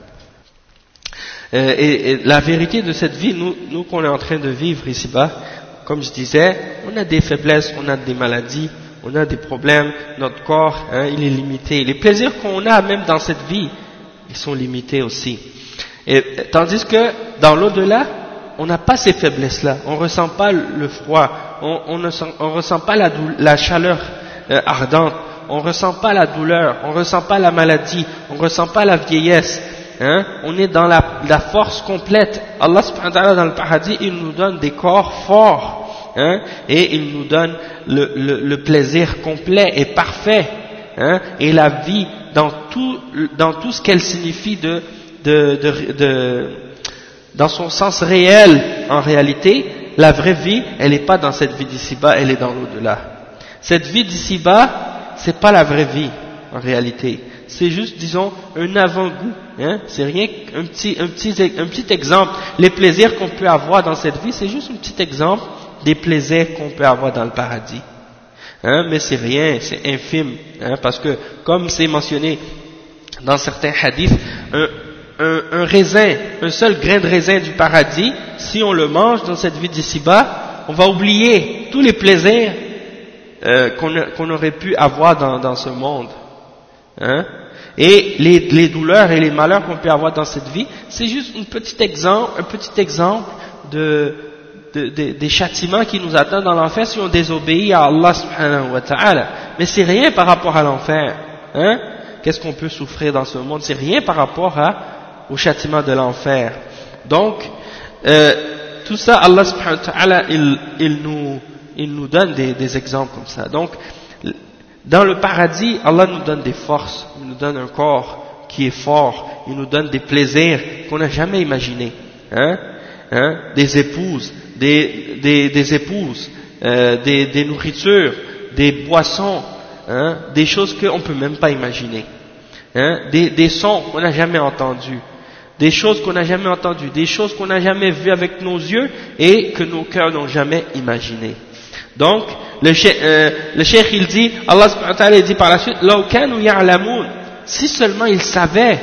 Et la vérité de cette vie, nous qu'on est en train de vivre ici-bas, comme je disais, on a des faiblesses, on a des maladies, on a des problèmes, notre corps, il est limité. Les plaisirs qu'on a même dans cette vie, ils sont limités aussi. Et tandis que dans l'au-delà, on n'a pas ces faiblesses-là, on ne ressent pas le froid, on ne ressent pas la chaleur ardente, on ne ressent pas la douleur, on ne ressent pas la maladie, on ne ressent pas la vieillesse. On est dans la force complète. Allah subhanahu wa ta'ala dans le paradis, il nous donne des corps forts, et il nous donne le plaisir complet et parfait, et la vie dans tout ce qu'elle signifie dans son sens réel. En réalité, la vraie vie, elle n'est pas dans cette vie d'ici-bas, elle est dans l'au-delà. Cette vie d'ici-bas, c'est pas la vraie vie en réalité. C'est juste, disons, un avant-goût. C'est rien qu'un petit exemple. Les plaisirs qu'on peut avoir dans cette vie, c'est juste un petit exemple des plaisirs qu'on peut avoir dans le paradis. Mais c'est rien, c'est infime. Parce que, comme c'est mentionné dans certains hadiths, un raisin, un seul grain de raisin du paradis, si on le mange dans cette vie d'ici-bas, on va oublier tous les plaisirs qu'on aurait pu avoir dans ce monde. Et les douleurs et les malheurs qu'on peut avoir dans cette vie, c'est juste un petit exemple des châtiments qui nous attendent dans l'enfer si on désobéit à Allah subhanahu wa ta'ala. Mais c'est rien par rapport à l'enfer. Qu'est-ce qu'on peut souffrir dans ce monde? C'est rien par rapport au châtiment de l'enfer. Donc, tout ça, Allah subhanahu wa ta'ala, il nous donne des exemples comme ça. Donc, dans le paradis, Allah nous donne des forces, il nous donne un corps qui est fort, il nous donne des plaisirs qu'on n'a jamais imaginés, des épouses, des nourritures, des boissons, des choses qu'on ne peut même pas imaginer, des sons qu'on n'a jamais entendus, des choses qu'on n'a jamais entendues, des choses qu'on n'a jamais vues avec nos yeux et que nos cœurs n'ont jamais imaginées. Donc, le cheikh il dit, Allah subhanahu wa ta'ala dit par la suite, law kanu ya'lamun, si seulement ils savaient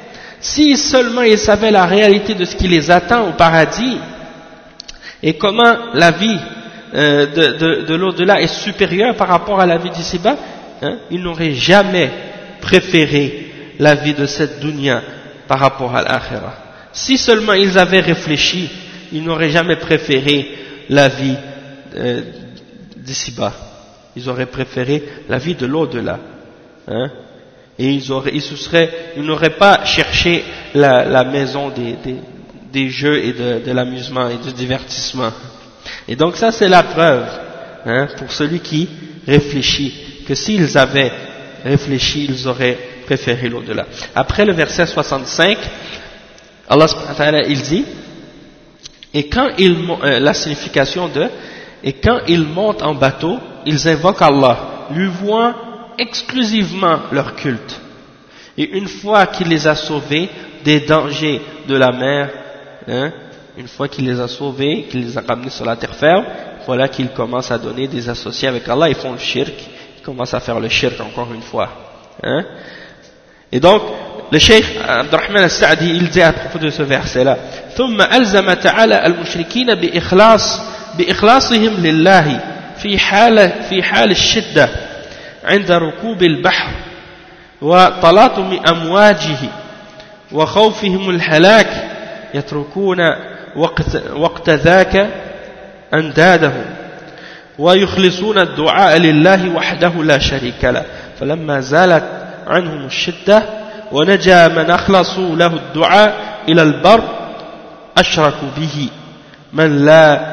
la réalité de ce qui les attend au paradis, et comment la vie de l'au-delà est supérieure par rapport à la vie d'ici-bas, ils n'auraient jamais préféré la vie de cette dunya par rapport à l'akhirah. Si seulement ils avaient réfléchi, ils n'auraient jamais préféré la vie d'ici-bas. Ils auraient préféré la vie de l'au-delà. Et ils n'auraient pas cherché la maison des jeux et de l'amusement et du divertissement. Et donc ça c'est la preuve, pour celui qui réfléchit, que s'ils avaient réfléchi, ils auraient préféré l'au-delà. Après le verset 65, Allah subhanahu wa ta'ala il dit, et quand la signification de et quand ils montent en bateau, ils invoquent Allah, lui vouant exclusivement leur culte. Et une fois qu'il les a sauvés des dangers de la mer, une fois qu'il les a sauvés, qu'il les a ramenés sur la terre ferme, voilà qu'ils commencent à donner des associés avec Allah, ils font le shirk, ils commencent à faire le shirk encore une fois. Et donc, le cheikh Abdurrahman al-Sa'di, il dit à propos de ce verset-là, ثم ألزم تعالى المشركين بإخلاصهم لله في حال الشدة عند ركوب البحر وتلاطم أمواجه وخوفهم الهلاك يتركون وقت ذاك أندادهم ويخلصون الدعاء لله وحده لا شريك له فلما زالت عنهم الشدة ونجا من أخلصوا له الدعاء إلى البر أشركوا به من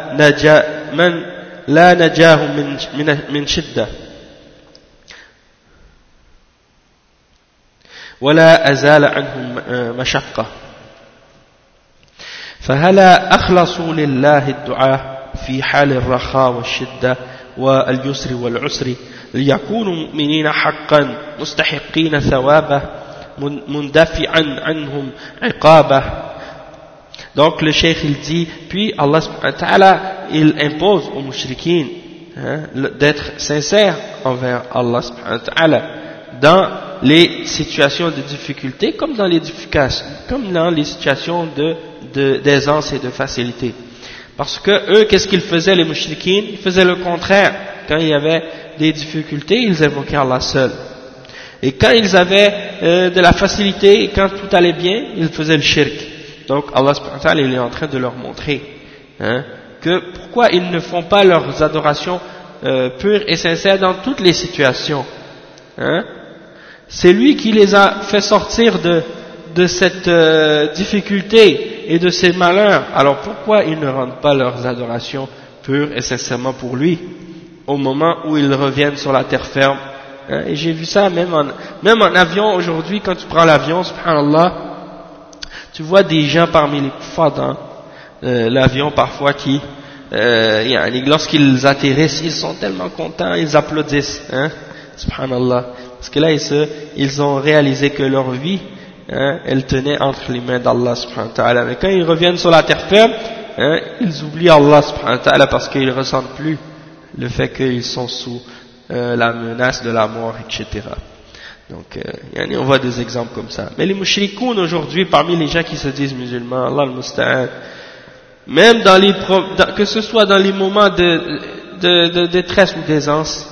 لا نجاه من شدة ولا أزال عنهم مشقة فهلا أخلصوا لله الدعاء في حال الرخاء والشدة واليسر والعسر ليكونوا مؤمنين حقا مستحقين ثوابه مندفعا عنهم عقابه. Donc le cheikh il dit, puis Allah subhanahu wa ta'ala il impose aux mushrikines d'être sincères envers Allah subhanahu wa ta'ala dans les situations de difficulté comme dans les situations d'aisance et de facilité. Parce que eux, qu'est-ce qu'ils faisaient, les mouchriquines? Ils faisaient le contraire. Quand il y avait des difficultés, ils invoquaient Allah seul. Et quand ils avaient de la facilité, et quand tout allait bien, ils faisaient le shirk. Donc Allah subhanahu wa ta'ala, il est en train de leur montrer que pourquoi ils ne font pas leurs adorations pures et sincères dans toutes les situations. C'est lui qui les a fait sortir de cette difficulté et de ces malheurs. Alors pourquoi ils ne rendent pas leurs adorations pures et sincèrement pour lui au moment où ils reviennent sur la terre ferme? Et j'ai vu ça même en avion aujourd'hui. Quand tu prends l'avion, subhanallah, tu vois des gens parmi les kuffars dans l'avion parfois qui lorsqu'ils atterrissent, ils sont tellement contents, ils applaudissent, subhanallah, parce que là ils ont réalisé que leur vie elle tenait entre les mains d'Allah subhanahu wa ta'ala. Mais quand ils reviennent sur la terre ferme, ils oublient Allah subhanahu wa ta'ala parce qu'ils ne ressentent plus le fait qu'ils sont sous la menace de la mort, etc. Donc on voit des exemples comme ça. Mais les mushrikoun aujourd'hui, parmi les gens qui se disent musulmans, Allah al-Musta'an, même que ce soit dans les moments de détresse ou d'aisance,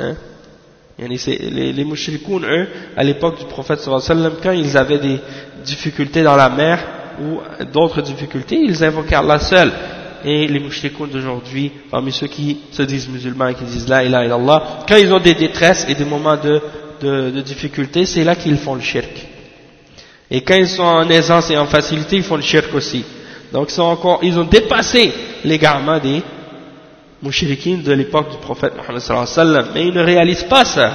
les mushrikoun, eux, à l'époque du prophète sallallahu alayhi wa sallam, quand ils avaient des difficultés dans la mer ou d'autres difficultés, ils invoquaient Allah seul. Et les mushrikoun d'aujourd'hui, parmi ceux qui se disent musulmans et qui disent la ilaha illallah, quand ils ont des détresses et des moments de difficulté, c'est là qu'ils font le shirk. Et quand ils sont en aisance et en facilité, ils font le shirk aussi. Donc ils ont dépassé l'égarement des mouchriquines de l'époque du prophète Mohammed sallallahu alayhi wa sallam, mais ils ne réalisent pas ça.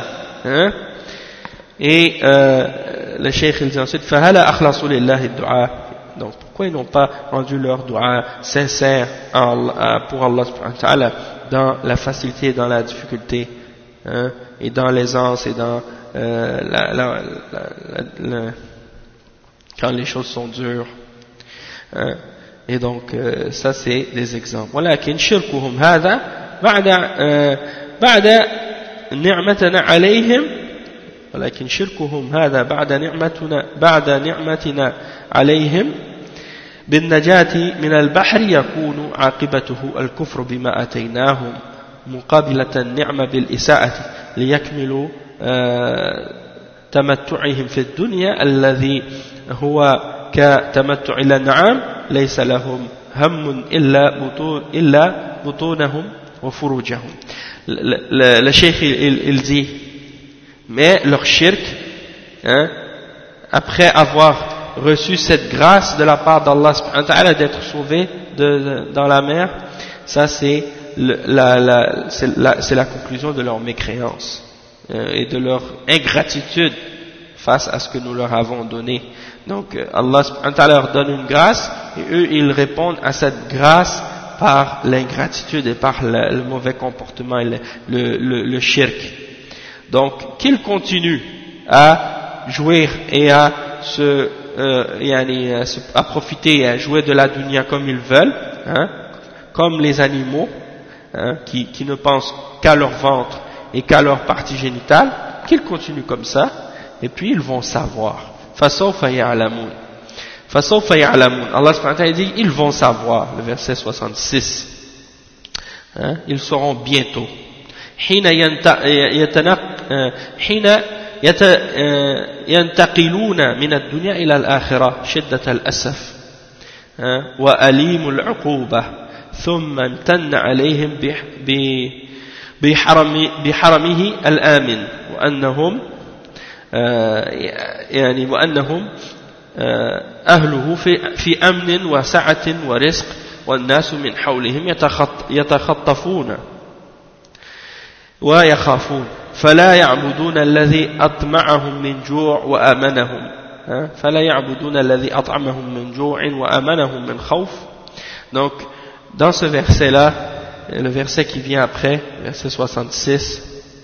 Et le cheikh il dit ensuite فَهَلَا أَخْلَصُوا لِلَّهِ الدُّعَاء. Donc pourquoi ils n'ont pas rendu leur dua sincère pour Allah subhanahu wa ta'ala dans la facilité et dans la difficulté, et dans l'aisance et dans quand les choses sont dures, et donc ça c'est des exemples. ولكن شركهم هذا بعد نعمتنا عليهم ولكن شركهم هذا بعد نعمتنا عليهم بالنجاة من البحر يكون عاقبته الكفر بما أتيناهم مقابلة النعمة بالإساءة ليكملوا تمتعهم في الدنيا الذي هو كتمتع الأنعام ليس لهم هم إلا بطونهم وفروجهم. Le cheikh il dit, mais leur shirk, après avoir reçu cette grâce de la part d'Allah subhanahu wa ta'ala d'être sauvé dans la mer, ça c'est la conclusion de leur mécréance et de leur ingratitude face à ce que nous leur avons donné. Donc Allah subhanahu wa ta'ala leur donne une grâce et eux ils répondent à cette grâce par l'ingratitude et par le mauvais comportement et le shirk. Donc qu'ils continuent à jouir et à à profiter et à jouer de la dunya comme ils veulent, comme les animaux, qui ne pensent qu'à leur ventre et qu'à leur partie génitale, qu'ils continuent comme ça, et puis ils vont savoir. فَسَوْفَ يَعْلَمُونَ فَسَوْفَ يَعْلَمُونَ. Allah subhanahu wa ta'ala dit, ils vont savoir, le verset 66. Ils sauront bientôt. حين ينتقلون من الدنيا إلى الآخرة شدة الأسف وأليم العقوبة ثم امتن عليهم بحرمه الآمن وأنهم أهله في أمن وسعة ورزق والناس من حولهم يتخطفون ويخافون فلا يعبدون الذي أطمعهم من جوع وآمنهم فلا يعبدون الذي أطعمهم من جوع وآمنهم من خوف. Donc dans ce verset là, le verset qui vient après, verset 66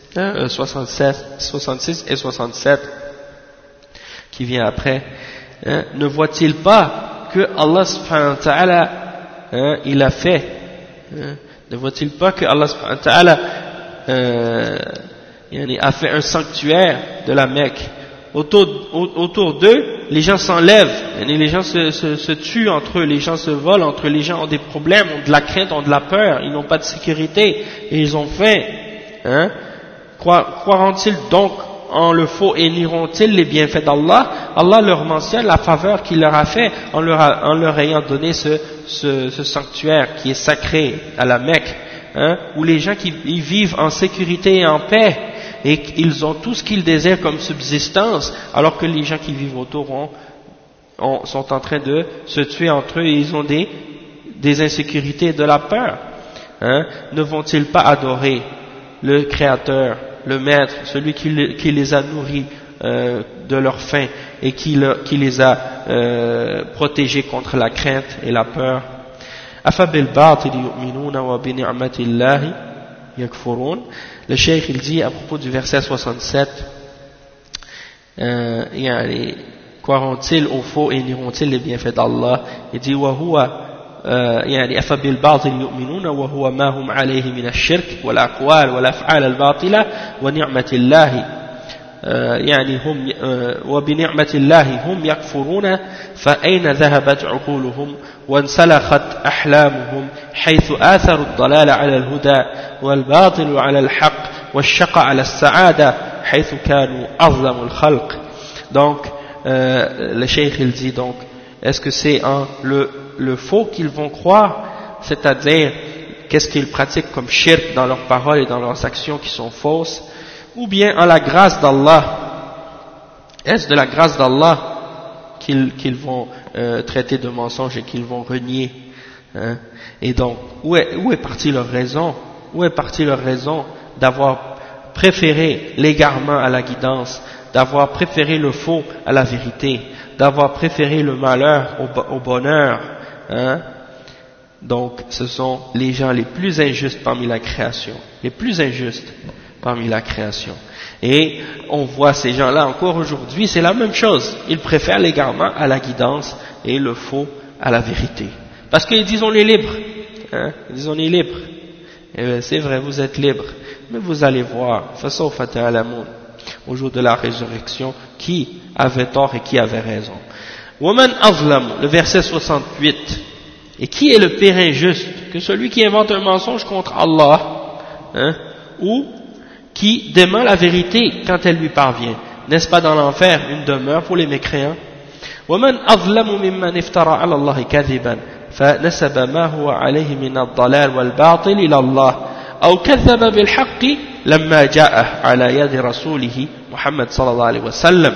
et 67 qui vient après, ne voit-il pas que Allah subhanahu wa ta'ala il a fait, ne voit-il pas que Allah subhanahu wa ta'ala a fait un sanctuaire de la Mecque autour d'eux, les gens s'enlèvent, les gens se tuent entre eux, les gens se volent entre eux, les gens ont des problèmes, ont de la crainte, ont de la peur, ils n'ont pas de sécurité et ils ont faim. Hein? Croiront-ils donc en le faux et nieront-ils les bienfaits d'Allah? Allah leur mentionne la faveur qu'il leur a fait en leur ayant donné ce sanctuaire qui est sacré à la Mecque, hein, où les gens ils vivent en sécurité et en paix et qu'ils ont tout ce qu'ils désirent comme subsistance, alors que les gens qui vivent autour sont en train de se tuer entre eux et ils ont des insécurités et de la peur. Hein? Ne vont-ils pas adorer le Créateur, le Maître, celui qui les a nourris de leur faim et qui les a protégés contre la crainte et la peur? Le cheikh il dit à propos du verset 67, croiront-ils au faux et nieront-ils les bienfaits d'Allah? Il dit يعني أفبالباطل يؤمنون وهو ما هم عليه من الشرك والأقوال والأفعال الباطلة ونعمة الله يعني هم وبنعمة الله هم يكفرون فأين ذهبت عقولهم وانسلخت أحلامهم حيث آثروا الضلال على الهدى والباطل على الحق والشقى على السعادة حيث كانوا أظلم الخلق. Donc le cheikh il dit donc, est-ce que c'est en le faux qu'ils vont croire, c'est-à-dire qu'est-ce qu'ils pratiquent comme shirk dans leurs paroles et dans leurs actions qui sont fausses, ou bien en la grâce d'Allah? Est-ce de la grâce d'Allah qu'ils vont traiter de mensonge et qu'ils vont renier, hein? Et donc, où est partie leur raison? Où est partie leur raison d'avoir préféré l'égarement à la guidance, d'avoir préféré le faux à la vérité, d'avoir préféré le malheur au bonheur, hein? Donc ce sont les gens les plus injustes parmi la création, les plus injustes parmi la création. Et on voit ces gens-là encore aujourd'hui, c'est la même chose, ils préfèrent l'égarement à la guidance et le faux à la vérité, parce qu'ils disent on est libre, hein? Ils disent on est libre. Et bien, c'est vrai, vous êtes libre, mais vous allez voir, fasawfa ta'lamun, au jour de la résurrection, qui avait tort et qui avait raison. Waman azlam, le verset 68. Et qui est le pire injuste que celui qui invente un mensonge contre Allah, hein, ou qui dément la vérité quand elle lui parvient? N'est-ce pas dans l'enfer une demeure pour les mécréants? Waman azlamu mimman iftara ala Allah kadhiban فنسب ما هو عليه من الضلال والباطل إلى الله أو كذب بالحق لما جاءه على يد رسوله محمد صلى الله عليه وسلم.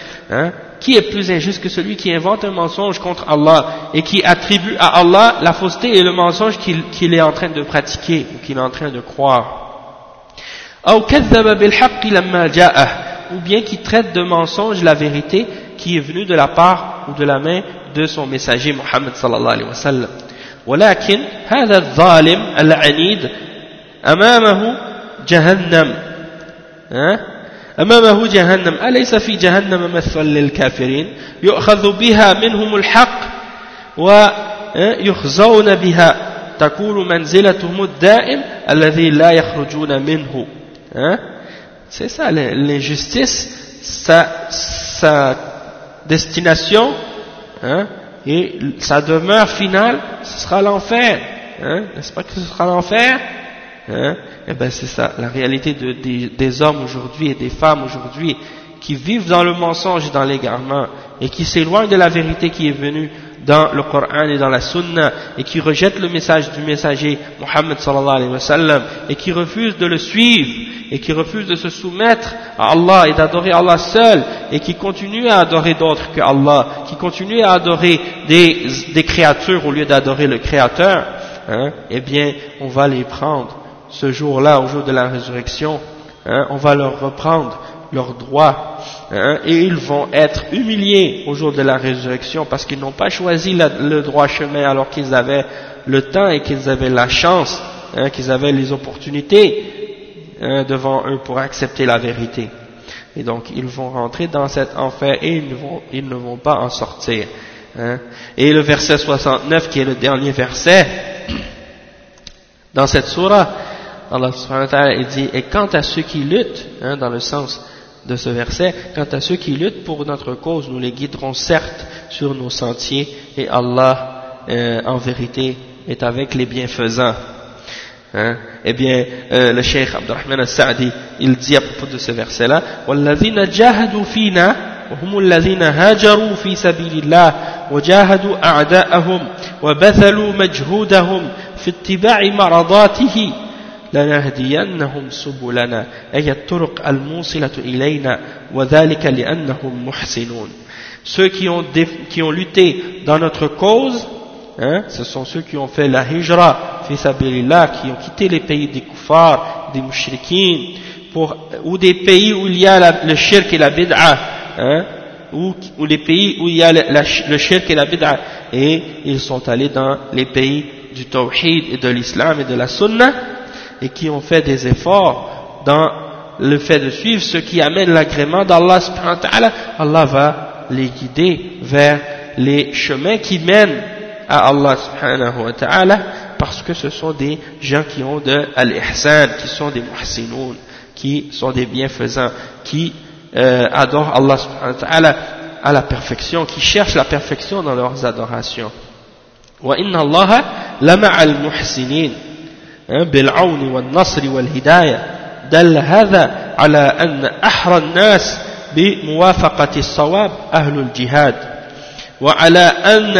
Qui est plus injuste que celui qui invente un mensonge contre Allah et qui attribue à Allah la fausseté et le mensonge qu'il est en train de pratiquer ou qu'il est en train de croire? أو كذب بالحق لما جاءه, ou bien qui traite de mensonge la vérité qui est venue de la part ou de la main de son messager Muhammad sallallahu alayhi wa sallam. ولكن هذا الظالم العنيد أمامه جهنم أمامه جهنم أليس في جهنم مثوى للكافرين يؤخذ بها منهم الحق ويخزون بها تكون منزلتهم الدائم الذي لا يخرجون منه. C'est ça l'injustice, sa destination, hein, et sa demeure finale, ce sera l'enfer, hein, n'est-ce pas que ce sera l'enfer, hein? Eh ben c'est ça, la réalité des hommes aujourd'hui et des femmes aujourd'hui qui vivent dans le mensonge et dans l'égarement et qui s'éloignent de la vérité qui est venue dans le Coran et dans la Sunna et qui rejettent le message du messager Muhammad sallallahu alayhi wa sallam et qui refusent de le suivre et qui refusent de se soumettre à Allah et d'adorer Allah seul et qui continuent à adorer d'autres que Allah, qui continuent à adorer des créatures au lieu d'adorer le Créateur, hein, eh bien on va les prendre ce jour-là, au jour de la résurrection, hein, on va leur reprendre leurs droits, hein, et ils vont être humiliés au jour de la résurrection parce qu'ils n'ont pas choisi le droit chemin alors qu'ils avaient le temps et qu'ils avaient la chance, hein, qu'ils avaient les opportunités, hein, devant eux pour accepter la vérité. Et donc ils vont rentrer dans cet enfer et ils ne vont pas en sortir, hein. Et le verset 69 qui est le dernier verset dans cette sourate, Allah subhanahu wa ta'ala il dit, et quant à ceux qui luttent, hein, dans le sens de ce verset. Quant à ceux qui luttent pour notre cause, nous les guiderons certes sur nos sentiers, et Allah, en vérité, est avec les bienfaisants. Hein? Eh bien, le Cheikh Abdurrahman al-Sa'di, il dit à propos de ce verset-là, وَالَّذِينَ جَاهَدُوا فِينَا وهم الذين هاجروا في سبيل الله وجاهدوا أعداءهم وبذلوا مجهودهم في اتباع مرضاته لنهدينهم سبلنا أي الطرق الموصلة إلينا وذلك لأنهم محسنون. Ceux qui ont lutté dans notre cause, hein, ce sont ceux qui ont fait la hijra fi sabilillah, qui ont quitté les pays des kuffars, des mushrikines, ou des pays où il y a le shirk et la bid'a, hein, ou les pays où il y a le shirk et la bid'a, et ils sont allés dans les pays du tawhid et de l'islam et de la sunnah, et qui ont fait des efforts dans le fait de suivre ce qui amène l'agrément d'Allah subhanahu wa ta'ala. Allah va les guider vers les chemins qui mènent à Allah subhanahu wa ta'ala, parce que ce sont des gens qui ont de al-ihsan, qui sont des muhsinoun, qui sont des bienfaisants, qui adorent Allah subhanahu wa ta'ala à la perfection, qui cherchent la perfection dans leurs adorations. Wa inna Allah lama al-muhsinin بالعون والنصر والهداية دل هذا على أن أحرى الناس بموافقة الصواب أهل الجهاد وعلى أن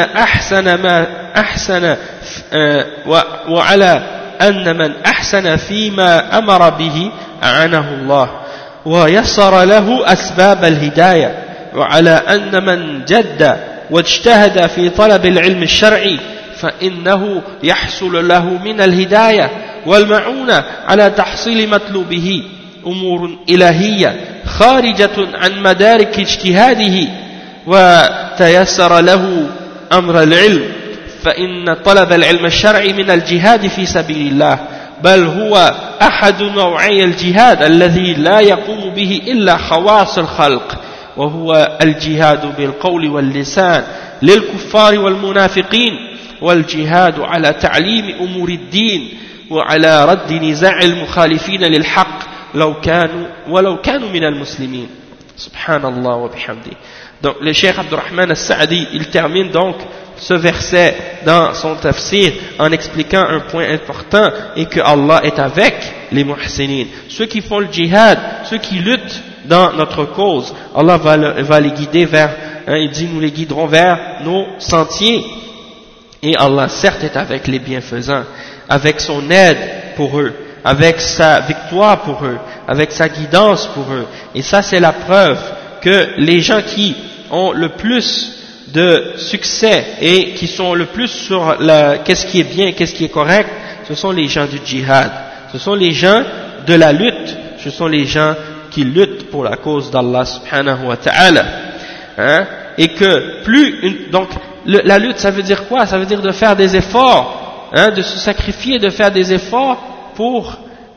وعلى أن من أحسن فيما أمر به أعنه الله ويسر له أسباب الهداية وعلى أن من جد واجتهد في طلب العلم الشرعي فإنه يحصل له من الهداية والمعونة على تحصيل مطلوبه أمور إلهية خارجة عن مدارك اجتهاده وتيسر له أمر العلم فإن طلب العلم الشرعي من الجهاد في سبيل الله بل هو أحد نوعي الجهاد الذي لا يقوم به إلا خواص الخلق وهو الجهاد بالقول واللسان للكفار والمنافقين والجهاد على تعليم أمور الدين وعلى رد نزاع المخالفين للحق ولو كانوا من المسلمين سبحان الله وبحمده. Donc le Cheikh Abdurrahman al-Sa'di, il termine donc ce verset dans son tafsir en expliquant un point important, et que Allah est avec les muhsinin, ceux qui font le djihad, ceux qui luttent dans notre cause. Allah va les guider vers, il dit, nous les guiderons vers nos sentiers. Et Allah certes est avec les bienfaisants, avec son aide pour eux, avec sa victoire pour eux, avec sa guidance pour eux. Et ça, c'est la preuve que les gens qui ont le plus de succès et qui sont le plus sur qu'est-ce qui est bien, qu'est-ce qui est correct, ce sont les gens du djihad, ce sont les gens de la lutte, ce sont les gens qui luttent pour la cause d'Allah subhanahu wa ta'ala. Hein? Et que donc la lutte, ça veut dire quoi? Ça veut dire de faire des efforts, hein, de se sacrifier, de faire des efforts pour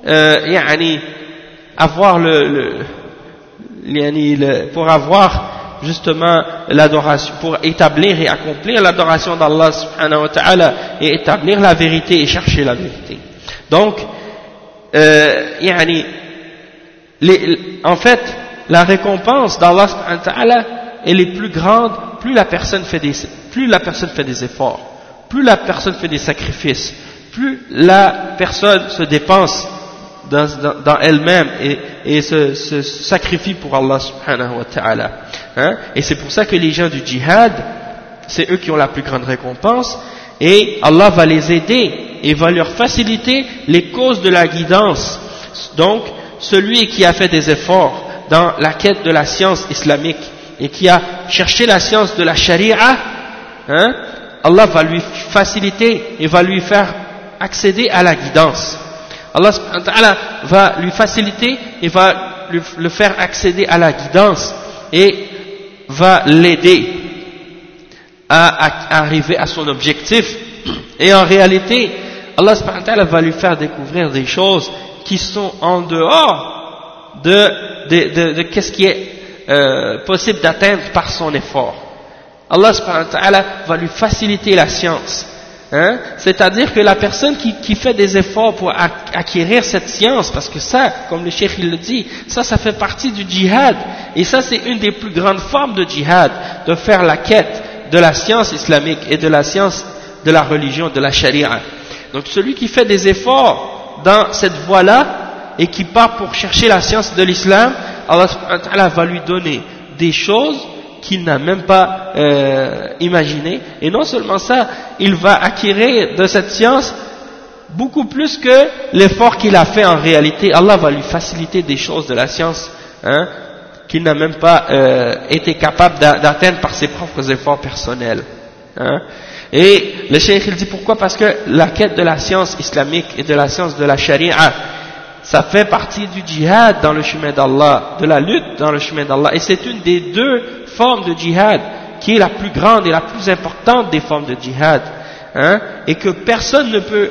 avoir pour avoir justement l'adoration, pour établir et accomplir l'adoration d'Allah subhanahu wa ta'ala, et établir la vérité et chercher la vérité. Donc en fait la récompense d'Allah subhanahu wa ta'ala, elle est plus grande plus la personne fait des efforts, plus la personne fait des sacrifices, plus la personne se dépense dans elle-même et se sacrifie pour Allah subhanahu wa ta'ala. Hein? Et c'est pour ça que les gens du djihad, c'est eux qui ont la plus grande récompense, et Allah va les aider et va leur faciliter les causes de la guidance. Donc, celui qui a fait des efforts dans la quête de la science islamique et qui a cherché la science de la charia, hein, Allah va lui faciliter et va lui faire accéder à la guidance. Allah subhanahu wa ta'ala va lui faciliter et va le faire accéder à la guidance et va l'aider à arriver à son objectif. Et en réalité, Allah subhanahu wa ta'ala va lui faire découvrir des choses qui sont en dehors de qu'est-ce qui est possible d'atteindre par son effort. Allah subhanahu wa ta'ala va lui faciliter la science, hein, c'est-à-dire que la personne qui fait des efforts pour acquérir cette science, parce que ça, comme le cheikh il le dit, ça fait partie du djihad, et ça c'est une des plus grandes formes de djihad, de faire la quête de la science islamique et de la science de la religion, de la charia. Donc celui qui fait des efforts dans cette voie-là et qui part pour chercher la science de l'islam, Allah subhanahu wa ta'ala va lui donner des choses qu'il n'a même pas imaginées, et non seulement ça, il va acquérir de cette science beaucoup plus que l'effort qu'il a fait en réalité. Allah va lui faciliter des choses de la science, hein, qu'il n'a même pas été capable d'atteindre par ses propres efforts personnels, hein. Et le cheikh il dit pourquoi? Parce que la quête de la science islamique et de la science de la charia, ça fait partie du djihad dans le chemin d'Allah, de la lutte dans le chemin d'Allah, et c'est une des deux formes de djihad qui est la plus grande et la plus importante des formes de djihad, hein, et que personne ne peut,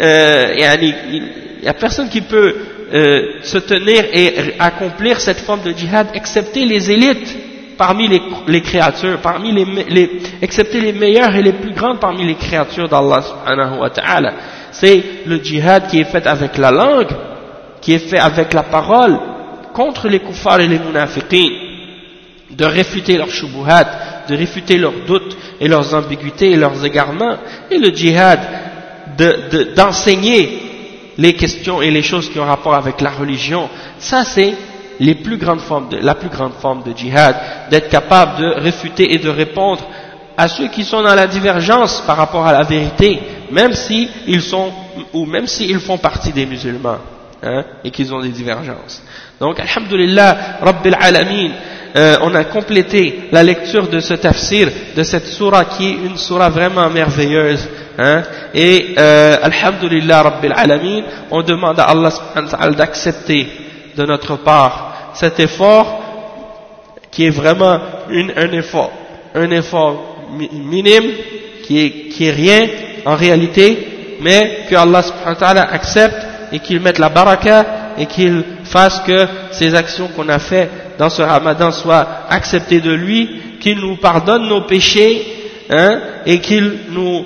il y a personne qui peut se tenir et accomplir cette forme de djihad excepté les élites parmi les créatures, excepté les meilleures et les plus grandes parmi les créatures d'Allah subhanahu wa ta'ala. C'est le djihad qui est fait avec la langue, qui est fait avec la parole contre les kuffars et les munafiqin, de réfuter leurs shubuhat, de réfuter leurs doutes et leurs ambiguïtés et leurs égarements, et le djihad d'enseigner les questions et les choses qui ont rapport avec la religion. Ça c'est la plus grande forme de djihad, d'être capable de réfuter et de répondre à ceux qui sont dans la divergence par rapport à la vérité, même s'ils font partie des musulmans, hein, et qu'ils ont des divergences. Donc, alhamdulillah, Rabbil Alamin, on a complété la lecture de ce tafsir, de cette sourate qui est une sourate vraiment merveilleuse, hein, et alhamdulillah, Rabbil Alamin, on demande à Allah subhanahu wa ta'ala d'accepter de notre part cet effort qui est vraiment un effort minime, qui est rien en réalité, mais que Allah subhanahu wa ta'ala accepte et qu'il mette la baraka et qu'il fasse que ces actions qu'on a fait dans ce ramadan soient acceptées de lui, qu'il nous pardonne nos péchés, hein, et qu'il nous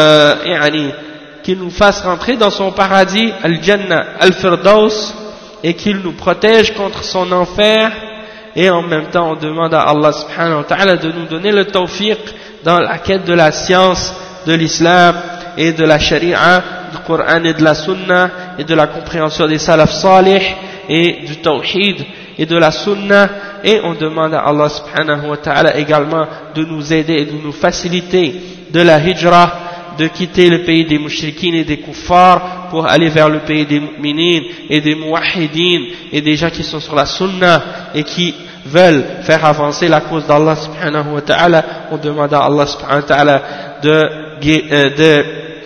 fasse rentrer dans son paradis, al-Jannah, al-Firdaus, et qu'il nous protège contre son enfer. Et en même temps on demande à Allah subhanahu wa ta'ala de nous donner le tawfiq dans la quête de la science de l'islam et de la sharia, du Coran et de la sunna, et de la compréhension des salaf salih et du tawhid et de la sunna. Et on demande à Allah subhanahu wa ta'ala également de nous aider et de nous faciliter de la hijra, de quitter le pays des mushrikines et des kuffars pour aller vers le pays des mu'minines et des muwahhidines et des gens qui sont sur la sunna et qui veulent faire avancer la cause d'Allah subhanahu wa ta'ala. On demande à Allah subhanahu wa ta'ala de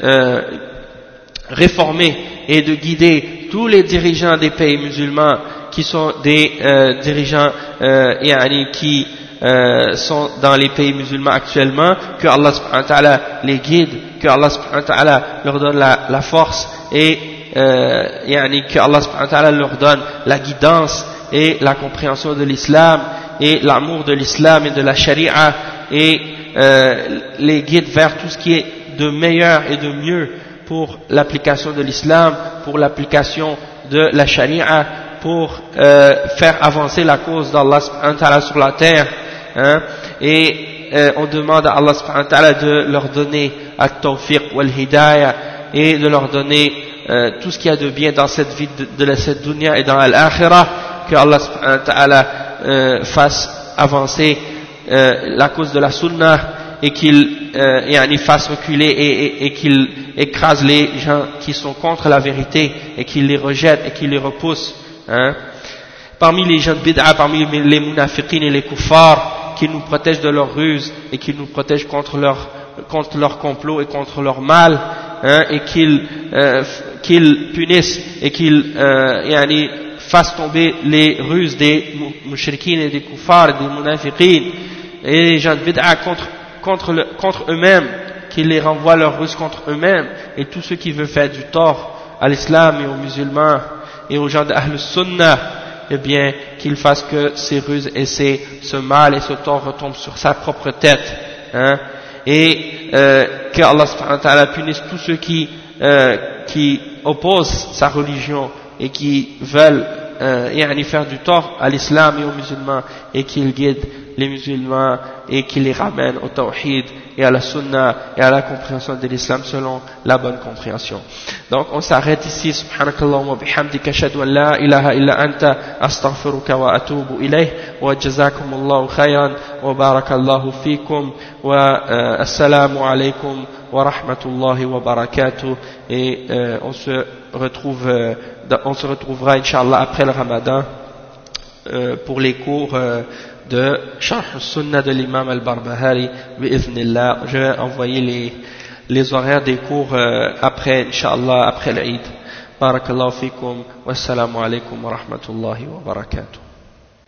réformer et de guider tous les dirigeants des pays musulmans qui sont des dirigeants qui sont dans les pays musulmans actuellement, que Allah subhanahu wa ta'ala les guide, que Allah subhanahu wa ta'ala leur donne la force et que Allah subhanahu wa ta'ala leur donne la guidance et la compréhension de l'islam et l'amour de l'islam et de la charia, et les guide vers tout ce qui est de meilleur et de mieux pour l'application de l'islam, pour l'application de la charia, pour faire avancer la cause d'Allah subhanahu wa ta'ala sur la terre, hein, et on demande à Allah subhanahu wa ta'ala de leur donner at-tawfiq wal-hidayah et de leur donner tout ce qu'il y a de bien dans cette vie de cette dunya et dans l'akhirah, que Allah subhanahu wa ta'ala fasse avancer la cause de la sunnah et qu'il fasse reculer et qu'il écrase les gens qui sont contre la vérité et qu'il les rejette et qu'il les repousse, hein. Parmi les gens de bid'a, parmi les munafiqin et les kuffars, qu'ils nous protègent de leurs ruses et qu'ils nous protègent contre leur complot et contre leur mal, hein, et qu'ils punissent et qu'ils fassent tomber les ruses des mushrikines et des kuffars et des munafiqin et les gens de bid'a contre eux-mêmes, qu'ils les renvoient leurs ruses contre eux-mêmes, et tous ceux qui veulent faire du tort à l'islam et aux musulmans et aux gens d'Ahl Sunnah, eh bien qu'ils fassent que ces ruses et ce mal et ce tort retombent sur sa propre tête, hein. et que Allah subhanahu wa ta'ala punisse tous ceux qui opposent sa religion et qui veulent faire du tort à l'islam et aux musulmans, et qu'il guide les musulmans et qu'il les ramène au tawhid et à la sunna et à la compréhension de l'islam selon la bonne compréhension. Donc on s'arrête ici. Subhanakallahumma wa bihamdika ashhadu an la ilaha illa anta astaghfiruka wa atubu ilayh wa jazakumullahu khayran wa barakallahu fikum wa assalamu alaykum wa rahmatullahi wa barakatuh. Et on se retrouvera Inch'Allah après le Ramadan pour les cours de Sharh al-Sunnah de l'imam al-Barbahari bi'ithnillah. Je vais envoyer les horaires des cours après, Inch'Allah, après l'Eid. Barakallahu fikum, wassalamu alaikum wa rahmatullahi wa barakatuh.